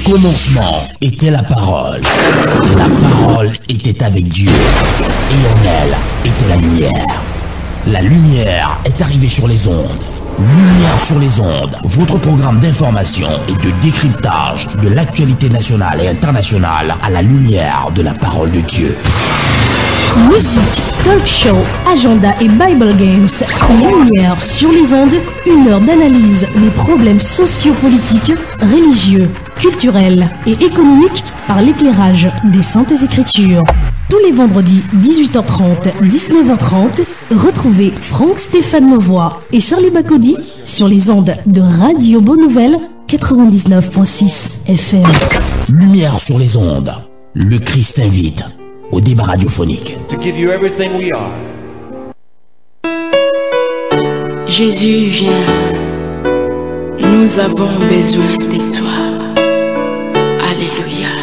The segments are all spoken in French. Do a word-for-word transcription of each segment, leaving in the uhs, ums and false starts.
commencement était la parole. La parole était avec Dieu. Et en elle était la lumière. La lumière est arrivée sur les ondes. Lumière sur les ondes, votre programme d'information et de décryptage de l'actualité nationale et internationale à la lumière de la parole de Dieu. Musique, talk show, agenda et Bible Games. Lumière sur les ondes, une heure d'analyse des problèmes sociopolitiques, religieux, culturels et économiques par l'éclairage des Saintes Écritures. Tous les vendredis dix-huit heures trente, dix-neuf heures trente, retrouvez Franck Stéphane Mauvois et Charlie Bacody sur les ondes de Radio Bonne Nouvelle quatre-vingt-dix-neuf virgule six F M. Lumière sur les ondes, le Christ s'invite au débat radiophonique. To give you everything we are. Jésus, viens, nous avons besoin de toi. Alléluia.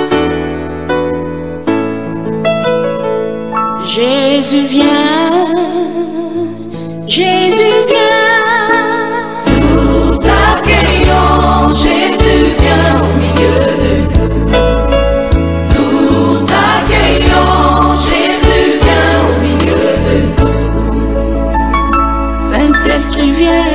Jésus, viens, Jésus, viens. Nous t'accueillons, Jésus, viens au milieu de nous. Nous t'accueillons, Jésus, viens au milieu de nous. Saint-Esprit, viens,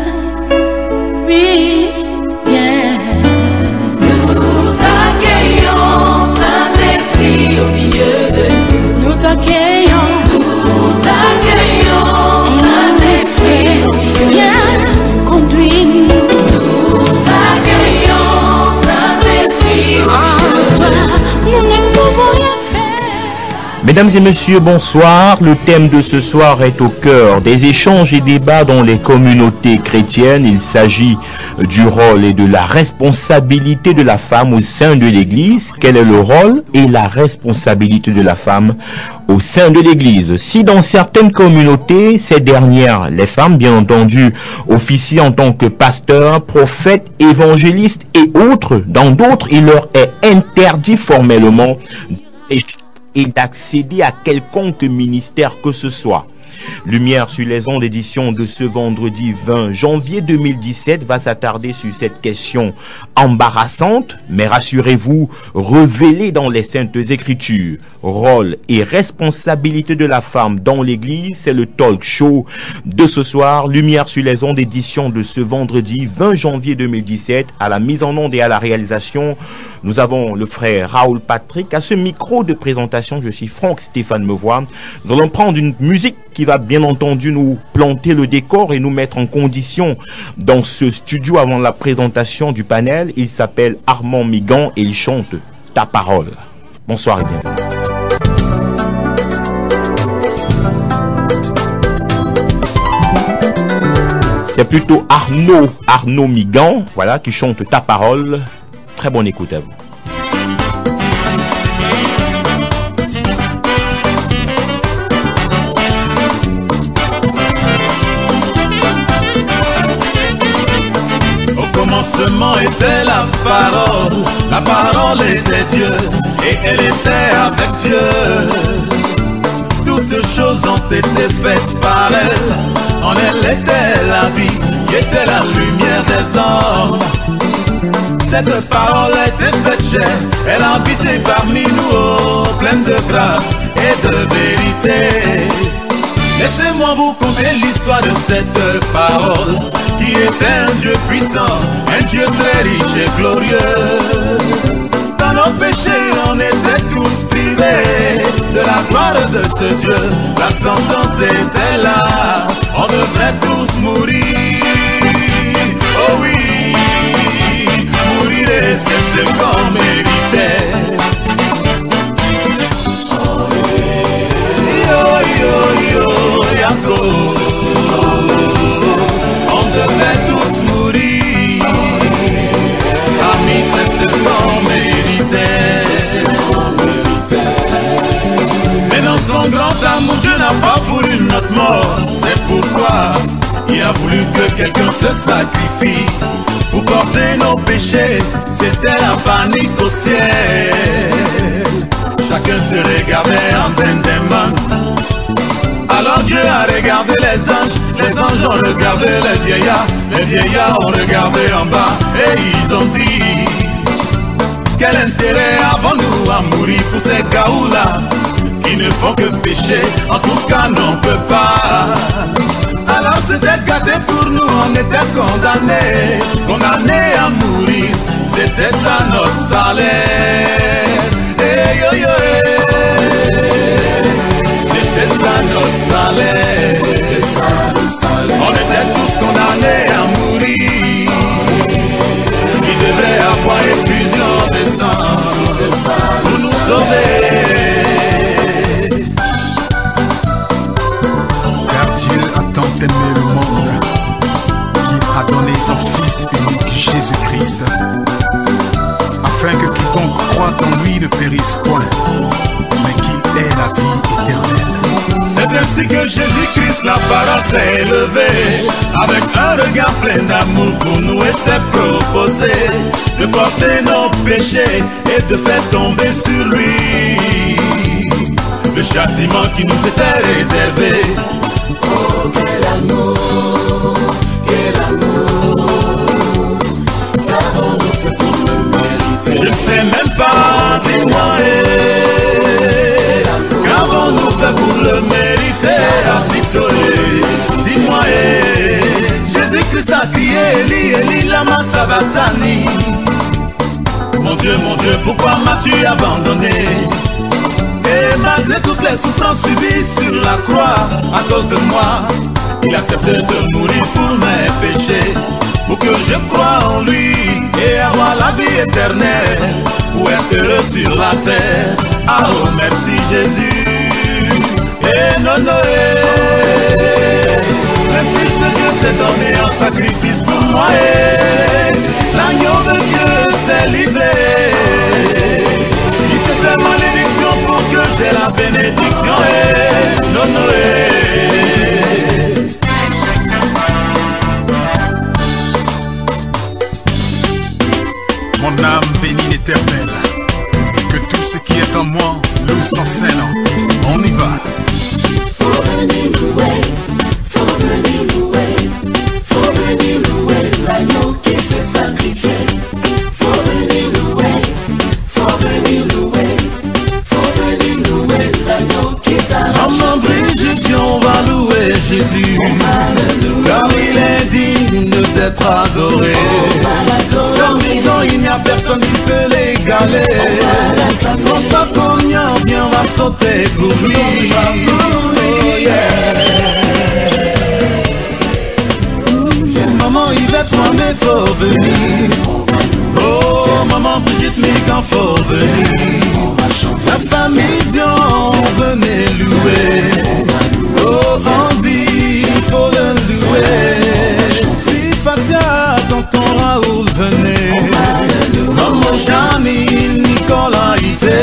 oui, viens. Nous t'accueillons, Saint-Esprit, au milieu de nous. Nous t'accueillons, Nous t'accueillons, Saint-Esprit, au milieu de nous. viens, conduis-nous. Nous t'accueillons, Saint-Esprit, au milieu de En toi, nous. nous ne pouvons rien faire. Mesdames et messieurs, bonsoir. Le thème de ce soir est au cœur des échanges et débats dans les communautés chrétiennes. Il s'agit du rôle et de la responsabilité de la femme au sein de l'Église. Quel est le rôle et la responsabilité de la femme au sein de l'Église? Si dans certaines communautés, ces dernières, les femmes bien entendu, officient en tant que pasteurs, prophètes, évangélistes et autres, dans d'autres, il leur est interdit formellement et d'accéder à quelconque ministère que ce soit. Lumière sur les ondes, édition de ce vendredi vingt janvier deux mille dix-sept va s'attarder sur cette question embarrassante, mais rassurez-vous, révélée dans les Saintes Écritures. Rôle et responsabilité de la femme dans l'Église, c'est le talk show de ce soir. Lumière sur les ondes, édition de ce vendredi vingt janvier deux mille dix-sept. À la mise en onde et à la réalisation, nous avons le frère Raoul Patrick. À ce micro de présentation, je suis Franck Stéphane Mauvois. Nous allons prendre une musique qui va bien entendu nous planter le décor et nous mettre en condition dans ce studio avant la présentation du panel. Il s'appelle Armand Migan et il chante Ta parole. Bonsoir et bienvenue. C'est plutôt Arnaud, Arnaud Migan, voilà, qui chante Ta parole. Très bonne écoute à vous. Au commencement était la parole, la parole était Dieu, et elle était avec Dieu. Toutes choses ont été faites par elle, en elle était la vie, qui était la lumière des hommes. Cette parole était faite chair, elle habitait parmi nous, oh, pleine de grâce et de vérité. Laissez-moi vous conter l'histoire de cette parole, qui est un Dieu puissant, un Dieu très riche et glorieux. Dans nos péchés, on était tous privés de la gloire de ce Dieu. La sentence était là, on devrait tous mourir. Oh oui, mourir, c'est ce qu'on méritait. Yo, yo, yo, yako. On devait tous mourir. Amis, c'est ce qu'on méritait. Mais dans son grand amour, Dieu n'a pas voulu notre mort. C'est pourquoi il a voulu que quelqu'un se sacrifie pour porter nos péchés. C'était la panique au ciel. Chacun se regardait en dindemman. Alors Dieu a regardé les anges, les anges ont regardé les vieillards, les vieillards ont regardé en bas et ils ont dit quel intérêt avons-nous à mourir pour ces gaous-là qui ne font que pécher? En tout cas, n'on peut pas. Alors c'était gâté pour nous, on était condamnés, condamnés à mourir. C'était ça notre salaire. Hey, yo, yo, hey. C'était ça notre salaire. C'était ça notre salaire. On était tous condamnés à mourir. Il devait avoir effusion de sang pour nous sauver. Car Dieu a tant aimé le monde qu'il a donné son Fils unique Jésus-Christ, afin que quiconque croit en lui ne périsse point, mais qu'il ait la vie éternelle. C'est ainsi que Jésus-Christ, la parole, s'est élevée, avec un regard plein d'amour pour nous, et s'est proposé de porter nos péchés et de faire tomber sur lui le châtiment qui nous était réservé. Oh, quel amour, quel amour, qu'avons-nous fait pour le mériter? Je ne sais même pas, dis-moi, eh, qu'avons-nous fait pour le mériter? Articulé, dis-moi, eh, Jésus-Christ a crié, Eli, Eli, lama sabachthani. Mon Dieu, mon Dieu, pourquoi m'as-tu abandonné? Et malgré toutes les souffrances subies sur la croix à cause de moi, il accepte de mourir pour mes péchés, pour que je croie en lui et avoir la vie éternelle, pour être heureux sur la terre. Ah oh, merci Jésus. Et non, non, eh, le Fils de Dieu s'est donné en sacrifice pour moi, et l'agneau de Dieu s'est livré. Il s'est fait malédiction pour que j'ai la bénédiction, eh, non, non, eh. Mon âme bénit l'Éternel, que tout ce qui est en moi loue son Saint-Nom. On y va. Faut venir louer, faut venir louer, faut venir louer l'agneau qui s'est sacrifié. Faut venir louer, faut venir louer, faut venir louer l'agneau qui t'a racheté. Maman Brigitte, on va louer Jésus, car il est digne d'être adoré. Comme disant, il n'y a personne qui peut l'égaler. François Cognan, bien va sauter pour lui. Oh, yeah. Maman Yvette, moi, mais faut venir. Oh, maman Brigitte, mais quand faut venir. Sa famille, bien, venez louer. Oh, Andy, faut le louer. Si Facia, tonton Raoul, venez. Maman Janine, Nicolas, Ité.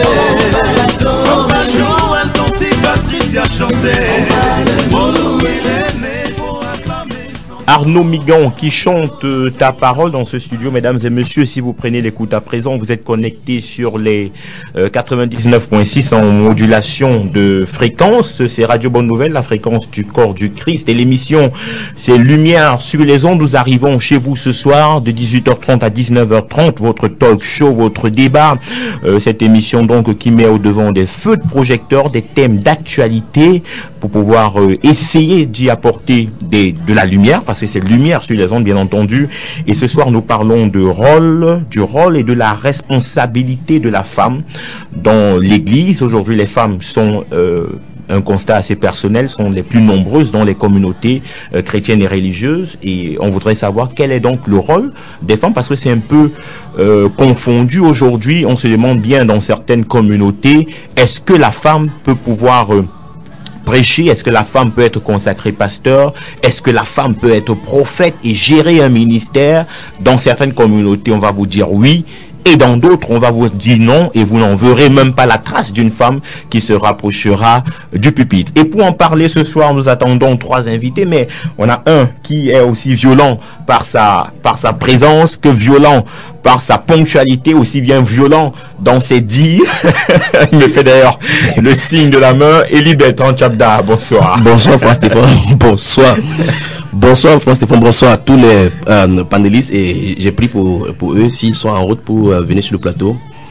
Papa Joël, tonti Patricia, chanter. Mon Louis, l'aîné, faut acclamer. Arnaud Migan qui chante euh, ta parole dans ce studio, mesdames et messieurs. Si vous prenez l'écoute à présent, vous êtes connectés sur les euh, quatre-vingt-dix-neuf virgule six en modulation de fréquence. C'est Radio Bonne Nouvelle, la fréquence du corps du Christ. Et l'émission, c'est Lumière sur les ondes. Nous arrivons chez vous ce soir de dix-huit heures trente à dix-neuf heures trente. Votre talk show, votre débat. Euh, cette émission donc qui met au devant des feux de projecteurs, des thèmes d'actualité pour pouvoir euh, essayer d'y apporter des, de la lumière, parce que c'est lumière sur les ondes, bien entendu. Et ce soir, nous parlons de rôle, du rôle et de la responsabilité de la femme dans l'Église. Aujourd'hui, les femmes sont, euh, un constat assez personnel, sont les plus nombreuses dans les communautés euh, chrétiennes et religieuses. Et on voudrait savoir quel est donc le rôle des femmes, parce que c'est un peu euh, confondu aujourd'hui. On se demande bien dans certaines communautés, est-ce que la femme peut pouvoir euh, prêcher? Est-ce que la femme peut être consacrée pasteur? Est-ce que la femme peut être prophète et gérer un ministère? Dans certaines communautés, on va vous dire oui. Et dans d'autres, on va vous dire non, et vous n'en verrez même pas la trace d'une femme qui se rapprochera du pupitre. Et pour en parler ce soir, nous attendons trois invités, mais on a un qui est aussi violent par sa, par sa présence que violent par sa ponctualité, aussi bien violent dans ses dires. Il me fait d'ailleurs le signe de la main. Élie Bertrand Tchabda, bonsoir. Bonsoir François Stéphane, bonsoir. Bonsoir François Stéphane, bonsoir à tous les euh, panélistes, et j'ai pris pour, pour eux, s'ils sont en route pour euh, venir sur le plateau,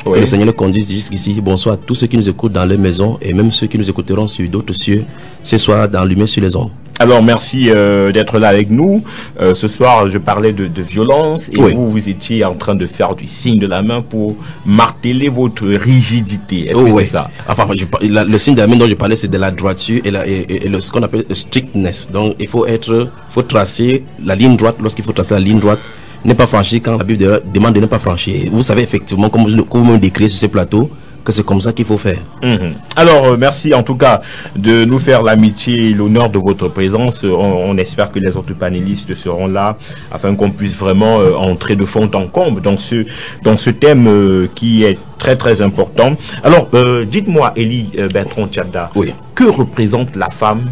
Oui. Que le Seigneur nous conduise jusqu'ici. Bonsoir à tous ceux qui nous écoutent dans les maisons et même ceux qui nous écouteront sur d'autres cieux ce soir dans Lumière sur les ondes. Alors merci euh, d'être là avec nous. Euh, ce soir, je parlais de, de violence et oui. vous, vous étiez en train de faire du signe de la main pour marteler votre rigidité. Est-ce oh, que oui. c'est ça? Enfin, je, la, le signe de la main dont je parlais, c'est de la droiture et, la, et, et, et le, ce qu'on appelle le strictness. Donc, il faut être, faut tracer la ligne droite lorsqu'il faut tracer la ligne droite. Ne pas franchir quand la Bible demande de ne pas franchir. Et vous savez effectivement, comme vous, comme vous décrivez sur ce plateau, que c'est comme ça qu'il faut faire. Mmh. Alors, euh, merci en tout cas de nous faire l'amitié et l'honneur de votre présence. On, on espère que les autres panélistes seront là afin qu'on puisse vraiment euh, entrer de fond en comble dans ce, dans ce thème euh, qui est très très important. Alors, euh, dites-moi, Elie euh, Bertrand Tchada, oui. que représente la femme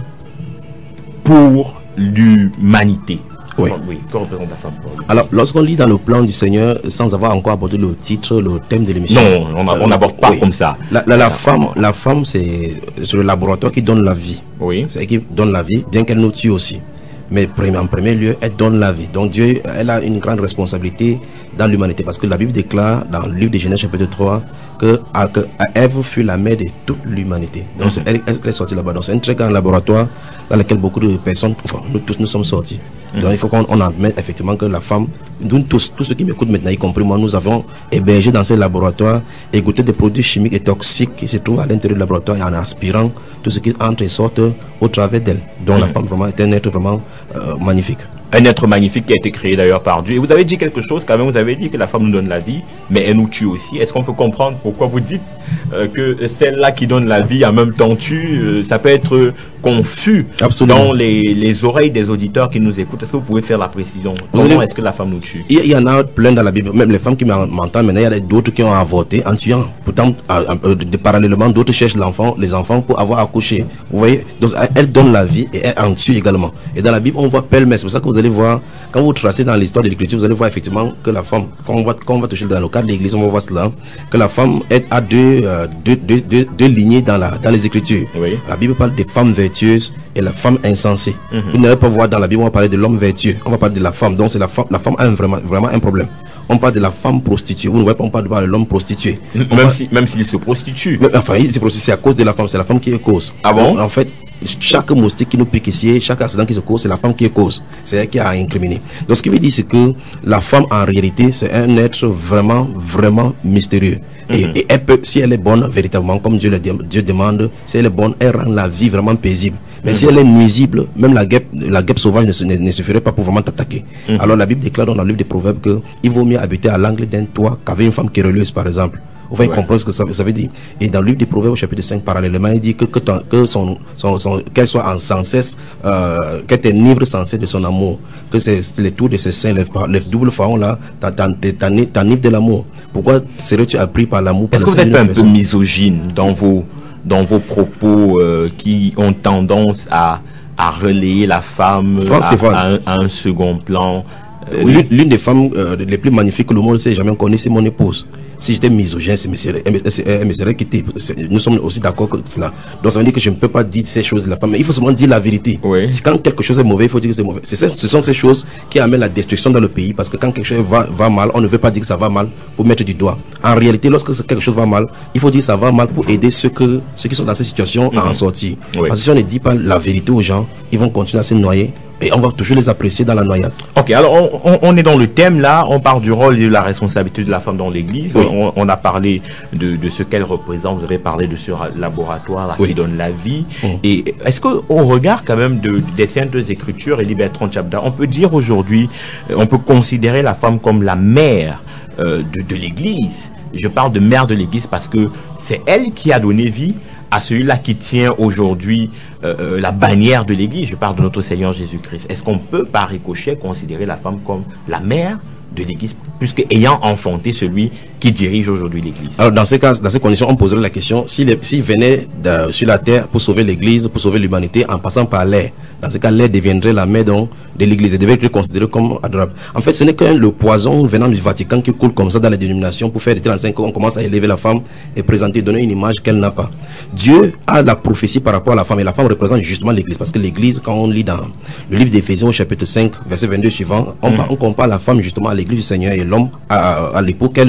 pour l'humanité? Oui. oui. Que représente la femme pour l'humanité? Alors, lorsqu'on lit dans le plan du Seigneur, sans avoir encore abordé le titre, le thème de l'émission. Non, on n'aborde euh, pas oui. comme ça. La, la, la femme, la femme, c'est le laboratoire qui donne la vie. Oui. C'est elle qui donne la vie, bien qu'elle nous tue aussi. Mais en premier lieu, elle donne la vie. Donc Dieu, elle a une grande responsabilité dans l'humanité. Parce que la Bible déclare dans le livre de Genèse chapitre trois que, que Ève fut la mère de toute l'humanité. Donc mm-hmm. elle, elle est sortie là-bas. Donc c'est un très grand laboratoire dans lequel beaucoup de personnes, enfin nous tous nous sommes sortis. Mm-hmm. Donc il faut qu'on admette effectivement que la femme, nous tous, tous ceux qui m'écoutent maintenant, y compris moi, nous avons hébergé dans ces laboratoires et goûté des produits chimiques et toxiques qui se trouvent à l'intérieur du laboratoire et en aspirant tout ce qui entre et sort au travers d'elle. Donc mm-hmm. la femme vraiment est un être vraiment euh, magnifique. Un être magnifique qui a été créé d'ailleurs par Dieu. Et vous avez dit quelque chose quand même, vous avez dit que la femme nous donne la vie, mais elle nous tue aussi. Est-ce qu'on peut comprendre pourquoi vous dites euh, que celle-là qui donne la vie en même temps tue? euh, Ça peut être confus Absolument. dans les, les oreilles des auditeurs qui nous écoutent. Est-ce que vous pouvez faire la précision? Comment allez... est-ce que la femme nous tue? Il y, il y en a plein dans la Bible, même les femmes qui m'entendent maintenant, il y a d'autres qui ont avorté en tuant. Pourtant, euh, de, parallèlement, d'autres cherchent l'enfant, les enfants pour avoir accouché. Vous voyez? Donc, elle donne la vie et elle en tue également. Et dans la Bible, on voit pêle-mêle. C'est pour ça que vous allez voir, quand vous tracez dans l'histoire de l'écriture, vous allez voir effectivement que la femme, quand on va, quand on va toucher dans le cadre de l'église, on va voir cela, que la femme est à deux, euh, deux, deux, deux, deux lignées dans, la, dans les écritures. Oui. La Bible parle des femmes vertueuses et la femme insensée. Mm-hmm. Vous n'allez pas voir dans la Bible, on va parler de l'homme vertueux, on va parler de la femme. Donc c'est la femme, la femme a un, vraiment, vraiment un problème. On parle de la femme prostituée. Vous ne voyez pas, on parle de l'homme prostitué. Même parle... si, même s'il se prostitue. Mais, enfin, il se prostitue, c'est à cause de la femme, c'est la femme qui est cause. Ah bon? Donc, en fait, chaque moustique qui nous pique ici, chaque accident qui se cause, c'est la femme qui est cause. C'est elle qui a incriminé. Donc, ce qui veut dire, c'est que la femme, en réalité, c'est un être vraiment, vraiment mystérieux. Mm-hmm. Et, et elle peut, si elle est bonne, véritablement, comme Dieu le Dieu demande, si elle est bonne, elle rend la vie vraiment paisible. Mais mm-hmm. si elle est nuisible, même la guêpe, la guêpe sauvage ne, ne, ne suffirait pas pour vraiment t'attaquer. Mm-hmm. Alors, la Bible déclare dans le livre des Proverbes que il vaut mieux habiter à l'angle d'un toit qu'avec une femme querelleuse, par exemple. Vous allez ouais. comprendre ce que ça, ça veut dire. Et dans le livre des Proverbes, au chapitre cinq, parallèlement, il dit que, que, ton, que son, son, son, qu'elle soit en sans cesse, euh, qu'elle t'enivre sans cesse de son amour. Que c'est les tours de ses seins, les, les doubles pharaons là, t'enivre de l'amour. Pourquoi serais-tu appris par l'amour? Est-ce que vous êtes un peu misogyne dans vos, dans vos propos euh, qui ont tendance à, à relayer la femme à, à, un, à un second plan? Euh, oui. L'une des femmes euh, les plus magnifiques que le monde s'est jamais connue, c'est mon épouse. Si j'étais misogyne, elle me serait quitté. Nous sommes aussi d'accord que cela. Donc ça veut dire que je ne peux pas dire ces choses de la femme. Mais il faut seulement dire la vérité. Oui. Si quand quelque chose est mauvais, il faut dire que c'est mauvais. C'est, ce sont ces choses qui amènent la destruction dans le pays. Parce que quand quelque chose va, va mal, on ne veut pas dire que ça va mal pour mettre du doigt. En réalité, lorsque quelque chose va mal, il faut dire que ça va mal pour aider ceux, que, ceux qui sont dans ces situations mm-hmm. à en sortir. Oui. Parce que si on ne dit pas la vérité aux gens, ils vont continuer à se noyer. Et on va toujours les apprécier dans la noyade. Ok, alors on, on, on est dans le thème là, on parle du rôle et de la responsabilité de la femme dans l'église. Oui. On, on a parlé de, de ce qu'elle représente, vous avez parlé de ce laboratoire là, oui. qui donne la vie. Mmh. Et est-ce qu'au regard quand même de, des Saintes Écritures, Elie Bertrand Tchada, on peut dire aujourd'hui, on peut considérer la femme comme la mère euh, de, de l'église. Je parle de mère de l'église parce que c'est elle qui a donné vie à celui-là qui tient aujourd'hui euh, la bannière de l'église. Je parle de notre Seigneur Jésus-Christ. Est-ce qu'on peut par ricochet considérer la femme comme la mère de l'église, puisque ayant enfanté celui qui dirige aujourd'hui l'église? Alors dans ces cas, dans ces conditions, on poserait la question, s'il si venait de, sur la terre pour sauver l'église, pour sauver l'humanité, en passant par l'air, dans ce cas, l'air deviendrait la mère donc, de l'église et devait être considéré comme adorable. En fait, ce n'est que le poison venant du Vatican qui coule comme ça dans les dénominations pour faire des trente-cinq ans, on commence à élever la femme et présenter, donner une image qu'elle n'a pas. Dieu a la prophétie par rapport à la femme, et la femme représente justement l'église, parce que l'église, quand on lit dans le livre d'Éphésiens au chapitre cinq, verset vingt-deux suivant, on, mmh. on compare la femme justement à l'église du Seigneur et l'homme à, à, à l'époux qu'est le Seigneur.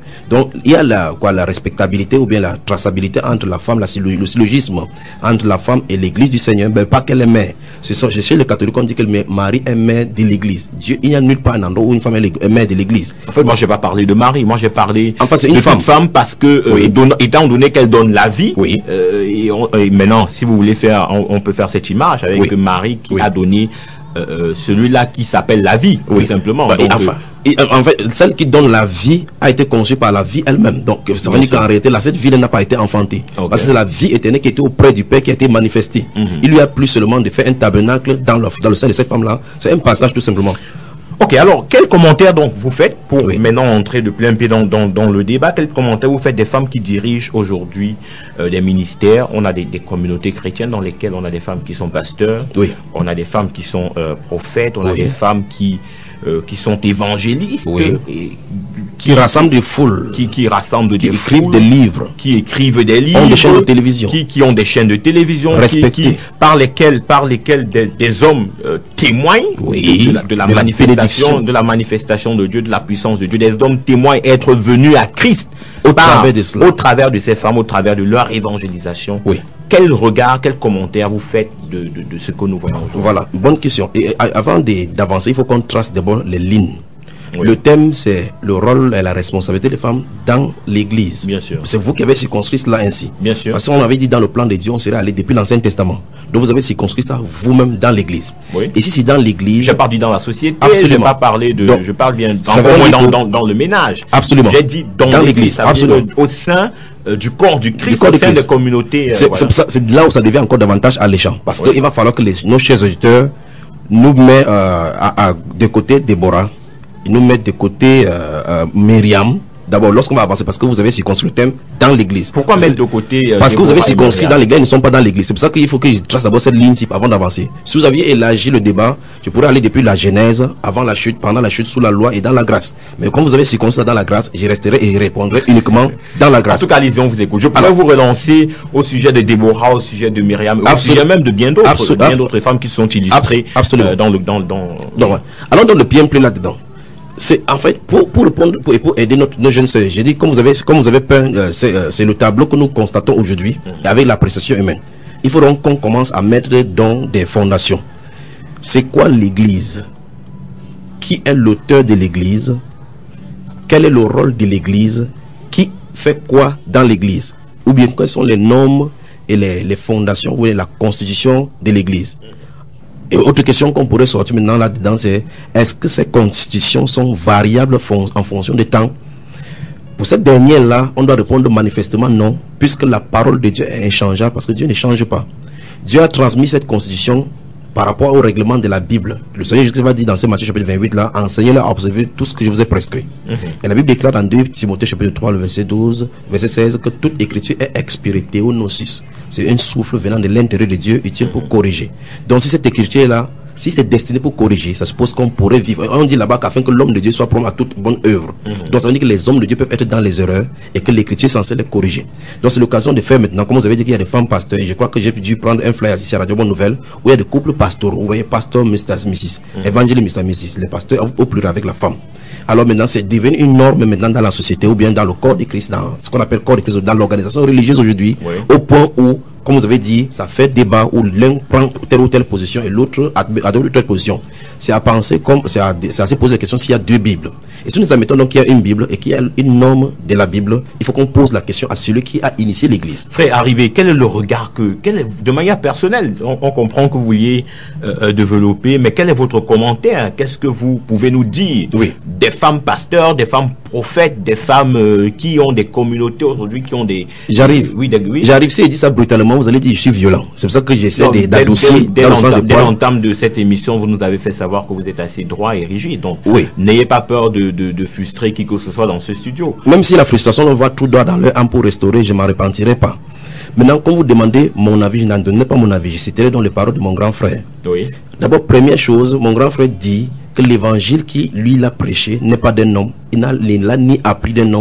Donc, il y a la, quoi, la respectabilité ou bien la traçabilité entre la femme, la, le syllogisme entre la femme et l'église du Seigneur. Ben, pas qu'elle est mère. C'est ça, chez les catholiques, on dit que Marie est mère de l'église. Dieu, il n'y a nulle part un endroit où une femme est mère de l'église. En fait, moi, j'ai pas parlé de Marie. Moi, j'ai parlé enfin, de une femme. toute femme parce que, euh, oui. donne, étant donné qu'elle donne la vie, oui. euh, et, on, et maintenant, si vous voulez faire, on, on peut faire cette image avec oui. Marie qui oui. a donné euh, celui-là qui s'appelle la vie, oui. tout simplement. Bah, Donc, et enfin, et, en fait, celle qui donne la vie a été conçue par la vie elle-même. Donc, ça veut dire qu'en réalité, là, cette vie n'a pas été enfantée. Okay. Parce que c'est la vie éternelle qui était auprès du Père qui a été manifestée. Mm-hmm. Il lui a plu seulement de faire un tabernacle dans le, dans le sein de cette femme-là. C'est un passage tout simplement. Ok, alors quel commentaire donc vous faites pour oui. maintenant entrer de plein pied dans, dans, dans le débat? Quel commentaire vous faites des femmes qui dirigent aujourd'hui euh, des ministères? On a des, des communautés chrétiennes dans lesquelles on a des femmes qui sont pasteurs, oui. on a des femmes qui sont euh, prophètes, on oui. a des femmes qui euh, qui sont évangélistes, oui. et, qui, qui rassemblent des foules, qui, qui rassemblent qui des écrivent foules, des livres, qui écrivent des livres, ont des chaînes de télévision, qui, qui ont des chaînes de télévision, qui, qui, par lesquelles, par lesquelles des, des hommes euh, témoignent oui, de la, de la de manifestation, la de la manifestation de Dieu, de la puissance de Dieu. Des hommes témoignent être venus à Christ au par, travers de cela, au travers de ces femmes, au travers de leur évangélisation. Oui. Quel regard, quel commentaire vous faites de, de, de ce que nous voyons aujourd'hui? Voilà, bonne question. Et avant d'avancer, il faut qu'on trace d'abord les lignes. Oui. Le thème, c'est le rôle et la responsabilité des femmes dans l'église. Bien sûr. C'est vous qui avez circonscrit cela ainsi. Bien sûr. Parce qu'on avait dit dans le plan de Dieu, on serait allé depuis l'Ancien Testament. Donc vous avez circonscrit ça vous-même dans l'église. Oui. Et si c'est dans l'église. J'ai pas dit dans la société. Absolument. Je n'ai pas parlé de. Donc, je parle bien dans, dans, dans, dans le ménage. Absolument. J'ai dit dans, dans l'église. Absolument. Au sein euh, du corps du Christ, corps au sein Christ. des communautés. C'est euh, voilà. là où ça devient encore davantage alléchant. Parce oui. qu'il va falloir que les, nos chers auditeurs nous mettent euh, à, à, de côté Déborah. Ils nous mettent de côté euh, euh, Myriam. D'abord, lorsqu'on va avancer, parce que vous avez circonscrit le thème dans l'église. Pourquoi mettre de côté euh, Parce que vous avez circonscrit dans l'église, ils ne sont pas dans l'église. C'est pour ça qu'il faut que je trace d'abord cette ligne avant d'avancer. Si vous aviez élargi le débat, je pourrais aller depuis la Genèse, avant la chute, pendant la chute, sous la loi et dans la grâce. Mais comme vous avez circonscrit dans la grâce, je resterai et répondrai uniquement dans la grâce. En tout cas, Lésion vous écoute. Je pourrais Alors, vous relancer au sujet de Déborah, au sujet de Myriam, au sujet même de bien d'autres, bien d'autres femmes qui sont illustrées euh, dans le dans dans. Donc, ouais. Alors dans le pied plein là-dedans. C'est en fait pour pour répondre pour, pour aider notre, nos jeunes sœurs. J'ai dit comme vous avez comme vous avez peint, euh, c'est euh, c'est le tableau que nous constatons aujourd'hui mmh. avec l'appréciation humaine. Il faut donc qu'on commence à mettre dans des fondations. C'est quoi l'Église? Qui est l'auteur de l'Église? Quel est le rôle de l'Église? Qui fait quoi dans l'Église? Ou bien quelles sont les normes et les, les fondations ou la constitution de l'Église? Et autre question qu'on pourrait sortir maintenant là-dedans, c'est est-ce que ces constitutions sont variables en fonction du temps? Pour cette dernière-là, on doit répondre manifestement non, puisque la parole de Dieu est inchangeable, parce que Dieu ne change pas. Dieu a transmis cette constitution par rapport au règlement de la Bible. Le Seigneur Jésus va dire dans ce Matthieu chapitre vingt-huit là, enseignez-leur à observer tout ce que je vous ai prescrit. Mm-hmm. Et la Bible déclare dans deux Timothée chapitre trois, le verset douze, verset seize, que toute écriture est expirée, théonosis. C'est un souffle venant de l'intérieur de Dieu, utile pour corriger. Donc si cette écriture là, si c'est destiné pour corriger, ça suppose qu'on pourrait vivre. On dit là-bas qu'afin que l'homme de Dieu soit prompt à toute bonne œuvre. Mm-hmm. Donc ça veut dire que les hommes de Dieu peuvent être dans les erreurs et que l'écriture est censée les corriger. Donc c'est l'occasion de faire maintenant, comme vous avez dit qu'il y a des femmes pasteurs, et je crois que j'ai dû prendre un flyer ici à Radio Bonne Nouvelle, où il y a des couples pastoraux. Vous voyez, pasteur, mister missus, mm-hmm. évangile, mister missus, les pasteurs au pluriel avec la femme. Alors maintenant, c'est devenu une norme maintenant dans la société, ou bien dans le corps de Christ, dans ce qu'on appelle corps de Christ, dans l'organisation religieuse aujourd'hui, oui. Au point où, comme vous avez dit, ça fait débat où l'un prend telle ou telle position et l'autre adopte telle position. C'est à penser comme, c'est à, c'est à se poser la question s'il y a deux Bibles. Et si nous admettons donc qu'il y a une Bible et qu'il y a une norme de la Bible, il faut qu'on pose la question à celui qui a initié l'Église. Frère Arrivé, quel est le regard que, quel est, de manière personnelle, on, on comprend que vous vouliez euh, développer, mais quel est votre commentaire? Qu'est-ce que vous pouvez nous dire? Oui. Des femmes pasteurs, des femmes prophètes, des femmes euh, qui ont des communautés aujourd'hui, qui ont des... J'arrive. Oui, des, oui. J'arrive, si je dis ça brutalement, vous allez dire je suis violent. C'est pour ça que j'essaie d'adoucir. Dès l'entame de cette émission, vous nous avez fait savoir que vous êtes assez droit et rigide. Donc, oui. N'ayez pas peur de, de, de frustrer qui que ce soit dans ce studio. Même si la frustration, on voit tout droit dans leur âme pour restaurer, je ne m'en repentirai pas. Maintenant, quand vous demandez mon avis, je n'en donnais pas mon avis. Je citerai dans les paroles de mon grand frère. Oui. D'abord, première chose, mon grand frère dit que l'évangile qui lui l'a prêché n'est pas d'un homme. Il n'a ni appris d'un homme,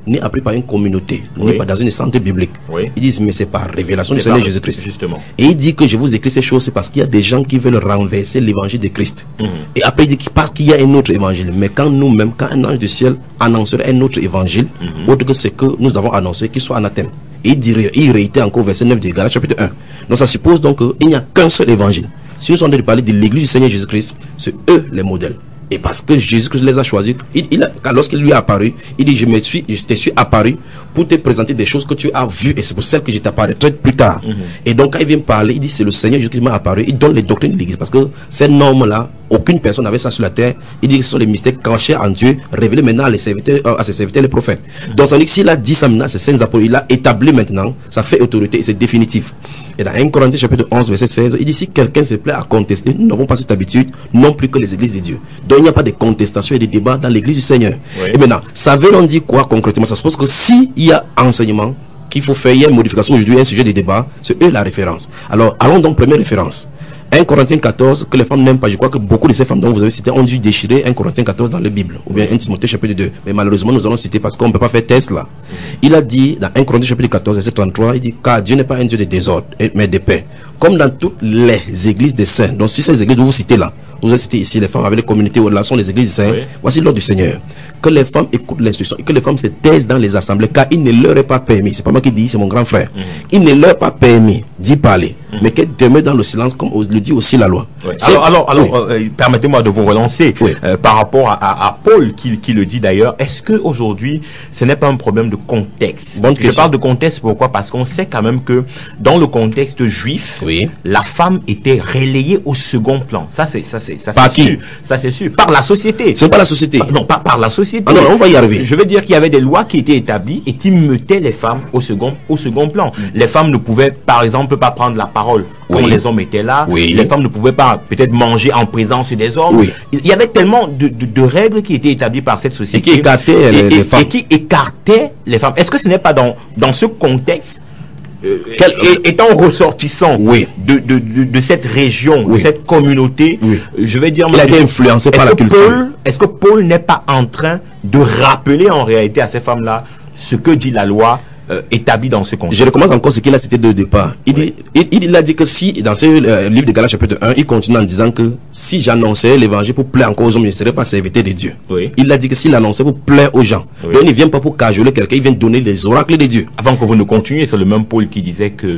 ni appris par une communauté, Oui. ni pas dans une centre biblique. Oui. Ils disent, mais c'est par révélation du C'est Seigneur par- Jésus-Christ. justement. Et il dit que je vous écris ces choses, c'est parce qu'il y a des gens qui veulent renverser l'évangile de Christ. Mhm. Et après, il dit qu'il- parce qu'il y a un autre évangile. Mais quand nous-mêmes, quand un ange du ciel annoncerait un autre évangile, Mhm. autre que ce que nous avons annoncé, qu'il soit anathème. Et il dirait, il réitère encore verset neuf de Galates chapitre un. Donc ça suppose donc qu'il n'y a qu'un seul évangile. Si nous sommes en train de parler de l'église du Seigneur Jésus-Christ, c'est eux les modèles. Et parce que Jésus-Christ les a choisis, il, il a, lorsqu'il lui est apparu, il dit, je me suis, je te suis apparu pour te présenter des choses que tu as vues, et c'est pour celles que je t'apparaîtrai plus tard. Mm-hmm. Et donc, quand il vient parler, il dit, c'est le Seigneur Jésus-Christ qui m'a apparu, il donne les doctrines de l'église, parce que ces normes-là, aucune personne n'avait ça sur la terre. Il dit que ce sont les mystères cachés en Dieu, révélés maintenant à, les serviteurs, euh, à ses serviteurs, les prophètes. Mm-hmm. Donc, ça veut dire que s'il a dit ça maintenant, c'est saints apôtres, il l'a établi maintenant, ça fait autorité et c'est définitif. Et dans un Corinthiens chapitre onze, verset seize, il dit, si quelqu'un se plaît à contester, nous n'avons pas cette habitude, non plus que les églises de Dieu. Donc, il n'y a pas de contestation et de débat dans l'église du Seigneur. Oui. Et maintenant, ça veut on dire quoi concrètement? Ça suppose que s'il y a enseignement qu'il faut faire, il y a une modification aujourd'hui, un sujet de débat, c'est eux la référence. Alors, allons donc, première référence. un Corinthiens quatorze, que les femmes n'aiment pas. Je crois que beaucoup de ces femmes dont vous avez cité ont dû déchirer un Corinthiens quatorze dans la Bible, ou bien un Timothée chapitre deux. Mais malheureusement, nous allons citer parce qu'on ne peut pas faire test là. Il a dit, dans un Corinthiens chapitre quatorze, verset trente-trois, il dit, car Dieu n'est pas un Dieu de désordre, mais de paix. Comme dans toutes les églises des saints. Donc, si ces églises que vous citez là, vous avez cité ici les femmes avec les communautés où là sont les églises des saints, oui. Voici l'ordre du Seigneur. Que les femmes écoutent l'instruction et que les femmes se taisent dans les assemblées, car il ne leur est pas permis. C'est pas moi qui dis, c'est mon grand frère. Mm. Il ne leur est pas permis d'y parler, mm. mais qu'elles demeurent dans le silence, comme le dit aussi la loi. Oui. Alors, alors, alors oui. euh, permettez-moi de vous relancer oui. euh, par rapport à, à, à Paul qui, qui le dit d'ailleurs. Est-ce que aujourd'hui, ce n'est pas un problème de contexte? Bonne Je parle de contexte pourquoi? Parce qu'on sait quand même que dans le contexte juif, oui. la femme était relayée au second plan. Ça, c'est ça, c'est ça. Par qui? Sûr. Ça, c'est sûr. Par la société. C'est pas la société. Par, non, pas par la société. Ah non, on va y arriver. Je veux dire qu'il y avait des lois qui étaient établies et qui mettaient les femmes au second, au second plan. Mm. Les femmes ne pouvaient, par exemple, pas prendre la parole quand oui. les hommes étaient là. Oui. Les femmes ne pouvaient pas peut-être manger en présence des hommes. Oui. Il y avait tellement de, de, de règles qui étaient établies par cette société. Et qui écartaient et, les, et, les femmes. Et qui écartaient les femmes. Est-ce que ce n'est pas dans, dans ce contexte Euh, Quel, et, étant ressortissant oui. de, de, de, de cette région, oui. de cette communauté, oui. je vais dire... Il a été influencé par la culture. Paul, est-ce que Paul n'est pas en train de rappeler en réalité à ces femmes-là ce que dit la loi euh, établie dans ce contexte? Je recommence encore ce qu'il a cité de départ. Il, oui. dit, il, il a dit que si, dans ce euh, livre de Galates chapitre un, il continue en disant que si j'annonçais l'évangile pour plaire encore aux hommes, je ne serais pas serviteur de Dieu. Oui. Il a dit que s'il annonçait pour plaire aux gens. Oui. Donc il ne vient pas pour cajoler quelqu'un, il vient donner les oracles de Dieu. Avant que vous ne continuiez, c'est le même Paul qui disait que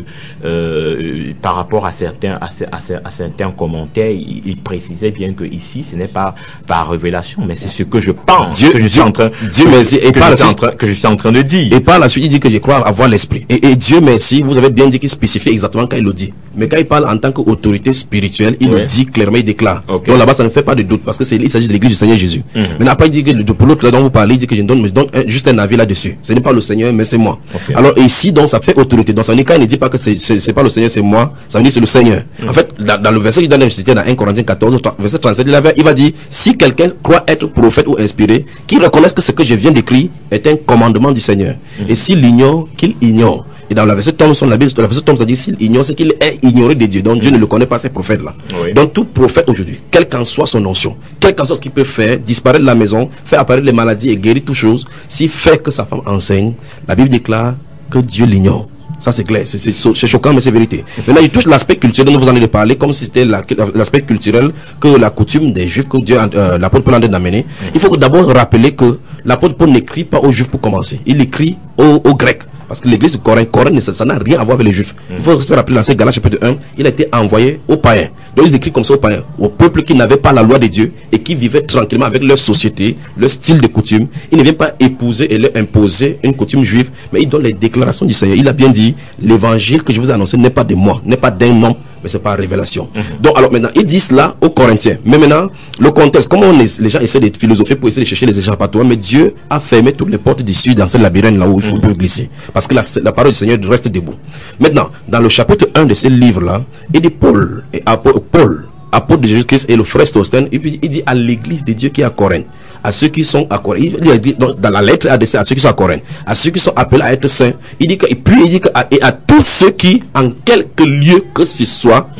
euh, par rapport à certains, à, à, à certains commentaires, il, il précisait bien que ici, ce n'est pas par révélation, mais c'est ce que je pense, Dieu, que je suis Dieu, en train, Dieu merci, et que, par je la suis en suite, train, que je suis en train de dire. Et par la suite, il dit que je crois avoir l'esprit. Et, et Dieu merci, vous avez bien dit qu'il spécifie exactement quand il le dit. Mais quand il parle en tant qu'autorité spirituelle, il oui. le dit clairement, il déclare. Okay. Donc là-bas, ça ne fait pas de doute, parce que c'est, il s'agit de l'église du Seigneur Jésus. Mm-hmm. Mais après, il dit que pour l'autre là dont vous parlez, il dit que je donne, me donne un, juste un avis là-dessus. Ce n'est pas le Seigneur, mais c'est moi. Okay. Alors ici, donc, ça fait autorité. Donc, ça veut dire quand il ne dit pas que c'est, c'est, c'est pas le Seigneur, c'est moi, ça veut dire c'est le Seigneur. Mm-hmm. En fait, dans, dans le verset qu'il donne, c'était dans un Corinthiens quatorze, verset trente-sept, il, avait, il va dire, si quelqu'un croit être prophète ou inspiré, qu'il reconnaisse que ce que je viens d'écrire est un commandement du Seigneur. Mm-hmm. Et s'il l'ignore, qu'il ignore. Et dans la verset Thomson, la Bible, la verset Thomson dit s'il ignore, c'est qu'il est ignoré de Dieu. Donc Dieu ne le connaît pas, ces prophètes-là. Oui. Donc tout prophète aujourd'hui, quelle qu'en soit son notion, quel qu'en soit ce qu'il peut faire, disparaître de la maison, faire apparaître les maladies et guérir toutes choses, s'il fait que sa femme enseigne, la Bible déclare que Dieu l'ignore. Ça c'est clair, c'est, c'est, c'est choquant mais c'est vérité. Maintenant il touche l'aspect culturel dont vous en avez parlé, comme si c'était la, l'aspect culturel que la coutume des Juifs que Dieu, euh, l'apôtre Paul en a d'amener. Mm-hmm. Il faut d'abord rappeler que l'apôtre Paul n'écrit pas aux Juifs pour commencer, il écrit aux, aux Grecs. Parce que l'église de Corinthe, Corinthe, ça n'a rien à voir avec les Juifs. Mm. Il faut se rappeler dans ces Galates chapitre un, il a été envoyé aux païens. Donc ils écrivent comme ça aux païens, au peuple qui n'avait pas la loi de Dieu et qui vivait tranquillement avec leur société, leur style de coutume. Il ne vient pas épouser et leur imposer une coutume juive, mais il donne les déclarations du Seigneur. Il a bien dit, l'évangile que je vous ai annoncé n'est pas de moi, n'est pas d'un homme, mais c'est par révélation. Mm-hmm. Donc alors maintenant, ils disent cela aux Corinthiens. Mais maintenant, le contexte, comment on est, les gens essaient de philosopher pour essayer de chercher les échappatoires, mais Dieu a fermé toutes les portes d'issue dans ce labyrinthe là où il faut mm-hmm. glisser. Parce que la, la parole du Seigneur reste debout. Maintenant, dans le chapitre un de ce livre-là, il dit Paul, et Paul, apôtre de Jésus-Christ et le frère Sosthène, et puis il dit à l'église de Dieu qui est à Corinthe, à ceux qui sont à Corinthe, il dit dans la lettre adressée à ceux qui sont à Corinthe, à ceux qui sont appelés à être saints, il dit que, et puis il dit que, et à tous ceux qui, en quelque lieu que ce soit, mm-hmm.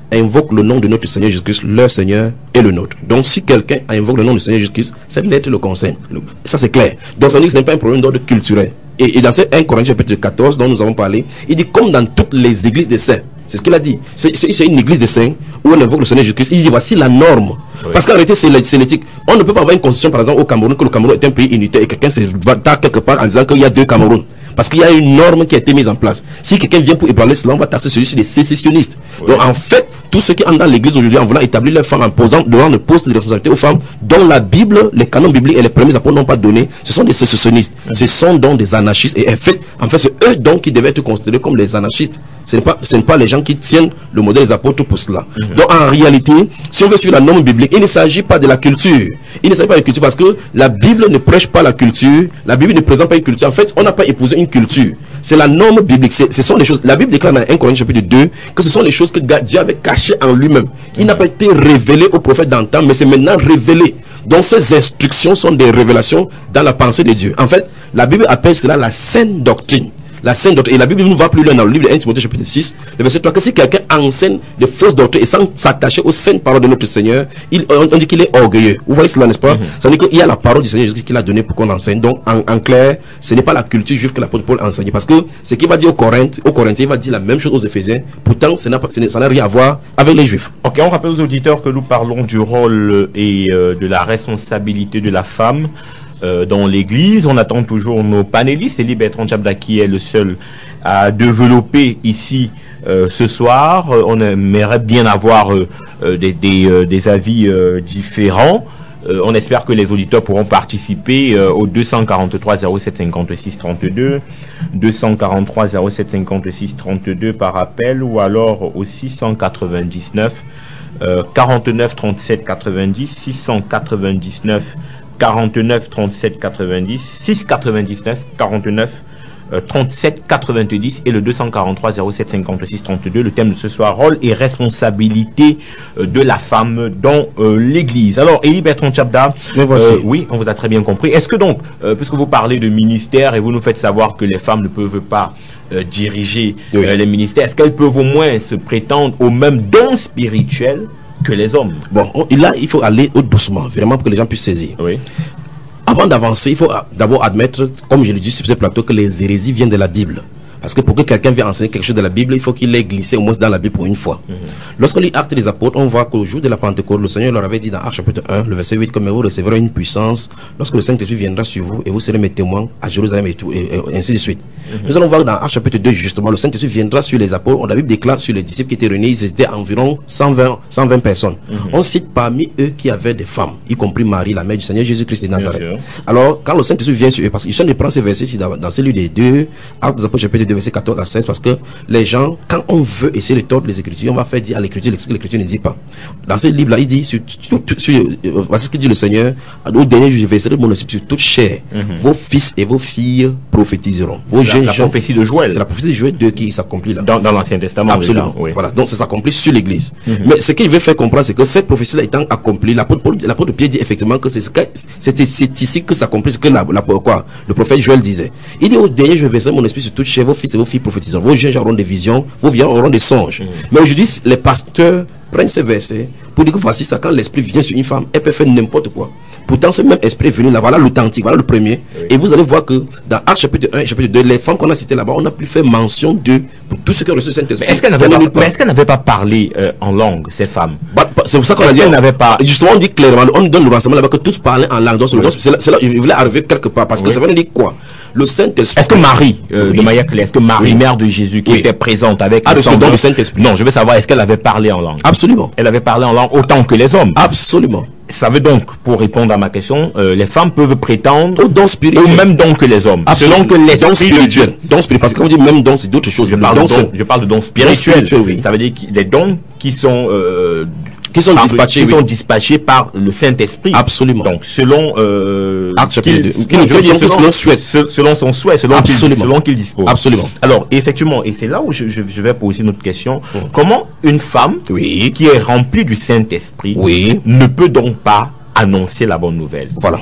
invoquent le nom de notre Seigneur Jésus-Christ, leur Seigneur et le nôtre. Donc si quelqu'un invoque le nom du Seigneur Jésus-Christ, cette lettre le concerne. Ça c'est clair. Donc ça dit que ce n'est pas un problème d'ordre culturel. Et, et dans ce premier Corinthiens chapitre quatorze dont nous avons parlé, il dit comme dans toutes les églises des saints. C'est ce qu'il a dit. C'est, c'est, c'est une église des saints où on invoque le Seigneur Jésus-Christ. Il dit voici la norme. Oui. Parce qu'en réalité c'est, c'est l'éthique. On ne peut pas avoir une constitution par exemple au Cameroun que le Cameroun est un pays unitaire et quelqu'un se va quelque part en disant qu'il y a deux Cameroun. Parce qu'il y a une norme qui a été mise en place. Si quelqu'un vient pour ébranler cela, on va taxer celui-ci des sécessionnistes. Oui. Donc en fait, tous ceux qui entrent dans l'église aujourd'hui en voulant établir leurs femmes en posant devant le poste de responsabilité aux femmes, dont la Bible, les canons bibliques et les premiers apôtres n'ont pas donné, ce sont des sécessionnistes. Oui. Ce sont donc des anarchistes. Et en fait, en fait, c'est eux donc qui devaient être considérés comme les anarchistes. Ce n'est pas, ce n'est pas les gens qui tiennent le modèle des apôtres pour cela. Mm-hmm. Donc en réalité, si on veut suivre la norme biblique, il ne s'agit pas de la culture. Il ne s'agit pas de la culture parce que la Bible ne prêche pas la culture. La Bible ne présente pas une culture. En fait, on n'a pas épousé une culture. C'est la norme biblique. C'est, ce sont les choses. La Bible déclare dans un Corinthiens chapitre deux que ce sont les choses que Dieu avait cachées en lui-même. Il n'a pas été révélé aux prophètes d'antan, mais c'est maintenant révélé. Donc ces instructions sont des révélations dans la pensée de Dieu. En fait, la Bible appelle cela la saine doctrine. La sainte doctrine. Et la Bible nous va plus loin dans le livre de premier Timothée chapitre six, le verset trois, que si quelqu'un enseigne de fausses doctrines et sans s'attacher aux saintes paroles de notre Seigneur, il, on, on dit qu'il est orgueilleux. Vous voyez cela, n'est-ce pas? Mm-hmm. Ça veut dire qu'il y a la parole du Seigneur Jésus qu'il a donnée pour qu'on enseigne. Donc, en, en clair, ce n'est pas la culture juive que l'apôtre Paul enseigne. Parce que ce qu'il va dire aux Corinthiens, aux Corinthiens, il va dire la même chose aux Éphésiens. Pourtant, ça n'a, pas, ça n'a rien à voir avec les Juifs. Ok, on rappelle aux auditeurs que nous parlons du rôle et euh, de la responsabilité de la femme Euh, dans l'église. On attend toujours nos panélistes. Elie Bertrand Tchabda qui est le seul à développer ici euh, ce soir. Euh, on aimerait bien avoir euh, euh, des, des, euh, des avis euh, différents. Euh, on espère que les auditeurs pourront participer euh, au deux cent quarante-trois zéro sept cinquante-six trente-deux, deux cent quarante-trois zéro sept cinquante-six trente-deux par appel ou alors au six cent quatre-vingt-dix-neuf euh, quarante-neuf trente-sept quatre-vingt-dix, six cent quatre-vingt-dix-neuf quarante-neuf trente-sept quatre-vingt-dix, six cent quatre-vingt-dix-neuf quarante-neuf trente-sept quatre-vingt-dix et le deux cent quarante-trois zéro sept cinquante-six trente-deux. Le thème de ce soir, rôle et responsabilité de la femme dans euh, l'église. Alors, Elie Bertrand Tchabda, euh, oui, on vous a très bien compris. Est-ce que donc, euh, puisque vous parlez de ministère et vous nous faites savoir que les femmes ne peuvent pas euh, diriger oui. euh, les ministères, est-ce qu'elles peuvent au moins se prétendre au même don spirituel que les hommes? Bon, on, là, il faut aller au doucement, vraiment, pour que les gens puissent saisir. Oui. Avant d'avancer, il faut d'abord admettre, comme je le dis sur ce plateau, que les hérésies viennent de la Bible. Parce que pour que quelqu'un vienne enseigner quelque chose de la Bible, il faut qu'il l'ait glissé au moins dans la Bible pour une fois. Mm-hmm. Lorsqu'on lit Actes des Apôtres, on voit qu'au jour de la Pentecôte, le Seigneur leur avait dit dans Actes chapitre un, le verset huit, comme vous recevrez une puissance lorsque le Saint-Esprit viendra sur vous et vous serez mes témoins à Jérusalem et, tout, et, et ainsi de suite. Mm-hmm. Nous allons voir dans Actes chapitre deux, justement, le Saint-Esprit viendra sur les apôtres. On, la Bible déclare sur les disciples qui étaient réunis, ils étaient environ cent vingt personnes. Mm-hmm. On cite parmi eux qui avaient des femmes, y compris Marie, la mère du Seigneur Jésus-Christ de Nazareth. Alors, quand le Saint-Esprit vient sur eux, parce qu'ils sont de prendre ces versets ici dans, dans celui des deux, Actes des Apôtres chapitre deux, verset quatorze à seize, parce que les gens, quand on veut essayer de tordre les Écritures, on va faire dire à l'Écriture ce que l'Écriture ne dit pas. Dans ce livre-là, il dit, sur, sur, sur, euh, voici ce que dit le Seigneur, au dernier jour, je verserai mon esprit sur toute chair. Mm-hmm. Vos fils et vos filles prophétiseront. Vos c'est la, la prophétie de Joël. C'est la prophétie de Joël deux qui s'accomplit là. Dans, dans l'Ancien Testament. Absolument. Déjà, oui. Voilà. Donc, ça s'accomplit sur l'Église. Mm-hmm. Mais ce qu'il veut faire comprendre, c'est que cette prophétie-là étant accomplie, l'apôtre Paul, l'apôtre Pierre dit effectivement que c'est, c'est, c'est ici que s'accomplit ce que la, la, quoi, le prophète Joël disait. Il dit au dernier, je verserai mon esprit sur toute chair, vos fils et vos filles prophétiseront. Vos jeunes auront des visions, vos vieux auront des songes. Mm. Mais aujourd'hui, les pasteurs prennent ces versets pour dire que voici ça, quand l'esprit vient sur une femme, elle peut faire n'importe quoi. Pourtant, ce même esprit est venu là, voilà l'authentique, voilà le premier. Oui. Et vous allez voir que dans Actes chapitre un et chapitre deux, les femmes qu'on a citées là-bas, on a plus fait mention d'eux pour tout ce qui a reçu le Saint-Esprit. Mais est-ce qu'elles n'avaient pas, mais est-ce qu'elles n'avaient pas parlé euh, en langue, ces femmes? Bah, bah, c'est pour ça qu'on a dit, on n'avait pas. Justement, on dit clairement, on donne le renseignement là-bas que tous parlaient en langue. Donc, oui. c'est, là, c'est là, il voulait arriver quelque part, parce que oui. ça veut dire quoi? Le Saint-Esprit. Est-ce que Marie, euh, oui. de manière claire, est-ce que Marie, oui. mère de Jésus, qui oui. était présente avec ah, le don du Saint-Esprit? Non, je veux savoir, est-ce qu'elle avait parlé en langue? Absolument. Elle avait parlé en langue autant que les hommes? Absolument. Ça veut donc, pour répondre à ma question, euh, les femmes peuvent prétendre au don spirituel, au même don que les hommes. Absolument. Selon que les dons spirituels. Don spirituel. Parce que quand on dit même don, c'est d'autres choses. Je parle, don, don, je parle de dons spirituels. Spirituel, oui. Ça veut dire que les dons qui sont euh, qui sont dispatchés, qui oui. sont dispatchés par le Saint-Esprit. Absolument. Donc selon euh, qu'il, qu'il, je veux dire, selon, selon, souhait. selon son souhait, selon qu'il, selon qu'il dispose. Absolument. Alors effectivement, et c'est là où je, je, je vais poser une autre question. Mmh. Comment une femme oui. qui est remplie du Saint-Esprit oui. ne peut donc pas annoncer la bonne nouvelle? Voilà.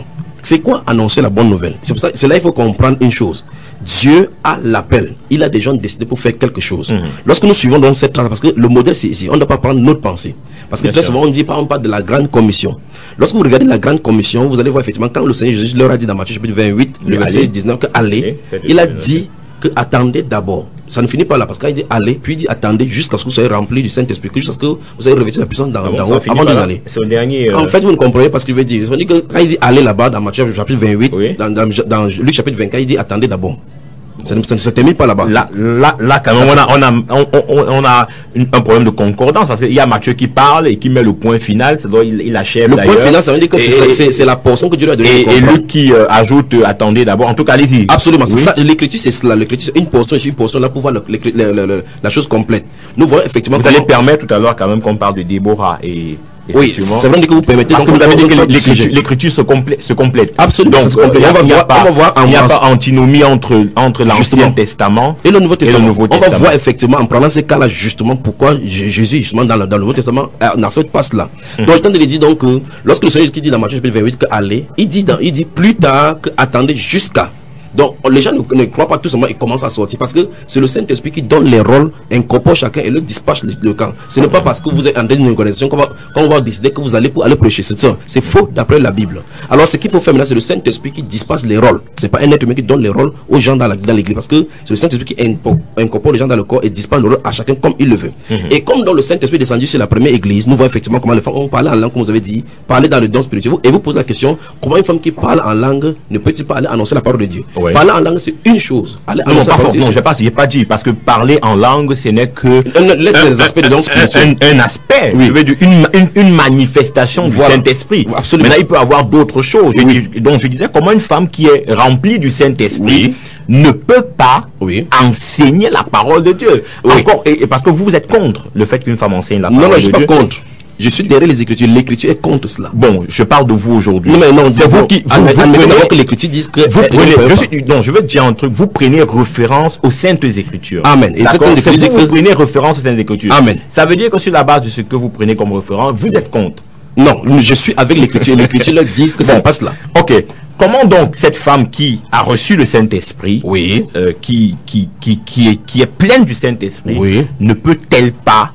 c'est quoi annoncer la bonne nouvelle? C'est pour ça, c'est là il faut comprendre une chose. Dieu a l'appel. Il a des gens décidés pour faire quelque chose. Mm-hmm. Lorsque nous suivons donc cette trace, parce que le modèle c'est ici, on ne doit pas prendre notre pensée. Parce que Bien très sûr. souvent on dit, par exemple, de la grande commission. Lorsque vous regardez la grande commission, vous allez voir effectivement, quand le Seigneur Jésus leur a dit dans Matthieu chapitre vingt-huit, le verset dix-neuf, que allez, okay. il a dit que attendez d'abord. Ça ne finit pas là, parce qu'il dit allez, puis il dit attendez jusqu'à ce que vous soyez remplis du Saint-Esprit, jusqu'à ce que vous soyez revêtu de la puissance d'en haut, avant d'aller. C'est le dernier. Euh... En fait, vous ne comprenez pas ce qu'il veut dire. Ça veut dire que quand il dit allez là-bas, dans Matthieu chapitre vingt-huit, oui. dans, dans, dans Luc chapitre vingt-quatre, il dit attendez d'abord. Ça ne se termine pas là-bas. Là, là, là, quand même, on a, on a, on, on, on a une, un problème de concordance parce qu'il y a Matthieu qui parle et qui met le point final, c'est il, il achève. Le point final, ça veut dire que c'est la portion que Dieu lui a donnée. Et, et Luc qui euh, ajoute, euh, attendez d'abord. En tout cas, allez-y. Absolument. Oui. L'écriture, c'est cela. L'écriture, c'est une portion, c'est une portion là pour voir le, le, le, le, la chose complète. Nous voyons effectivement. Vous allez permettre tout à l'heure quand même qu'on parle de Déborah et. Oui, c'est vrai que vous permettez. Parce donc, que vous avez dit que l'écriture se complète, se complète. Absolument. Donc, il n'y a, y a pas, y a pas antinomie entre, entre l'Ancien Testament et le Nouveau Testament. Et le Nouveau on Testament. va voir effectivement, en prenant ces cas-là, justement, pourquoi Jésus, justement, dans le, dans le Nouveau Testament, n'a cette passe-là. Mm. Donc, je t'en ai dit, donc, euh, lorsque le Seigneur qui dit dans Matthieu chapitre vingt-huit que allez, il dit dans, il dit plus tard que attendez jusqu'à. Donc, les gens ne, ne croient pas tout simplement, ils commencent à sortir parce que c'est le Saint-Esprit qui donne les rôles, incorpore chacun et le dispatche le, le camp. Ce n'est pas parce que vous êtes en une organisation qu'on va, qu'on va décider que vous allez pour aller prêcher. C'est ça. C'est faux d'après la Bible. Alors, ce qu'il faut faire maintenant, c'est le Saint-Esprit qui dispatche les rôles. C'est pas un être humain qui donne les rôles aux gens dans l'église parce que c'est le Saint-Esprit qui incorpore les gens dans le corps et dispatche le rôle à chacun comme il le veut. Mm-hmm. Et comme dans le Saint-Esprit est descendu sur la première église, nous voyons effectivement comment les femmes ont parlé en langue, comme vous avez dit, parler dans le don spirituel. Et vous posez la question, comment une femme qui parle en langue ne peut-il pas aller annoncer la parole de Dieu? Ouais. Parler en langue, c'est une chose. Allez, non, pas fort, non, je n'ai pas, pas dit, parce que parler en langue, ce n'est que un, un, aspects de un, un, un aspect, oui. Je veux dire, une, une, une manifestation voilà. du Saint-Esprit. Absolument. Maintenant, il peut y avoir d'autres choses. Oui. Je, donc, je disais, comment une femme qui est remplie du Saint-Esprit oui. ne peut pas oui. enseigner la parole de Dieu. Oui. Encore, et, et parce que vous, vous êtes contre le fait qu'une femme enseigne la parole non, non, de je Dieu. Non, je ne suis pas contre. Je suis derrière les Écritures. L'Écriture est contre cela. Bon, je parle de vous aujourd'hui. Non, mais non, c'est vous, vous qui. Vous, vous, vous prenez que l'Écriture dise que. Vous prenez, je suis, non, je vais te dire un truc. Vous prenez référence aux Saintes Écritures. Amen. Et cette vous, vous, vous prenez référence aux Saintes Écritures. Amen. Ça veut dire que sur la base de ce que vous prenez comme référence, vous êtes contre. Non, je suis avec l'Écriture. L'Écriture leur dit que bon. ça passe là. Ok. Comment donc cette femme qui a reçu le Saint-Esprit, oui, euh, qui, qui, qui, qui est, qui est pleine du Saint-Esprit, oui, ne peut-elle pas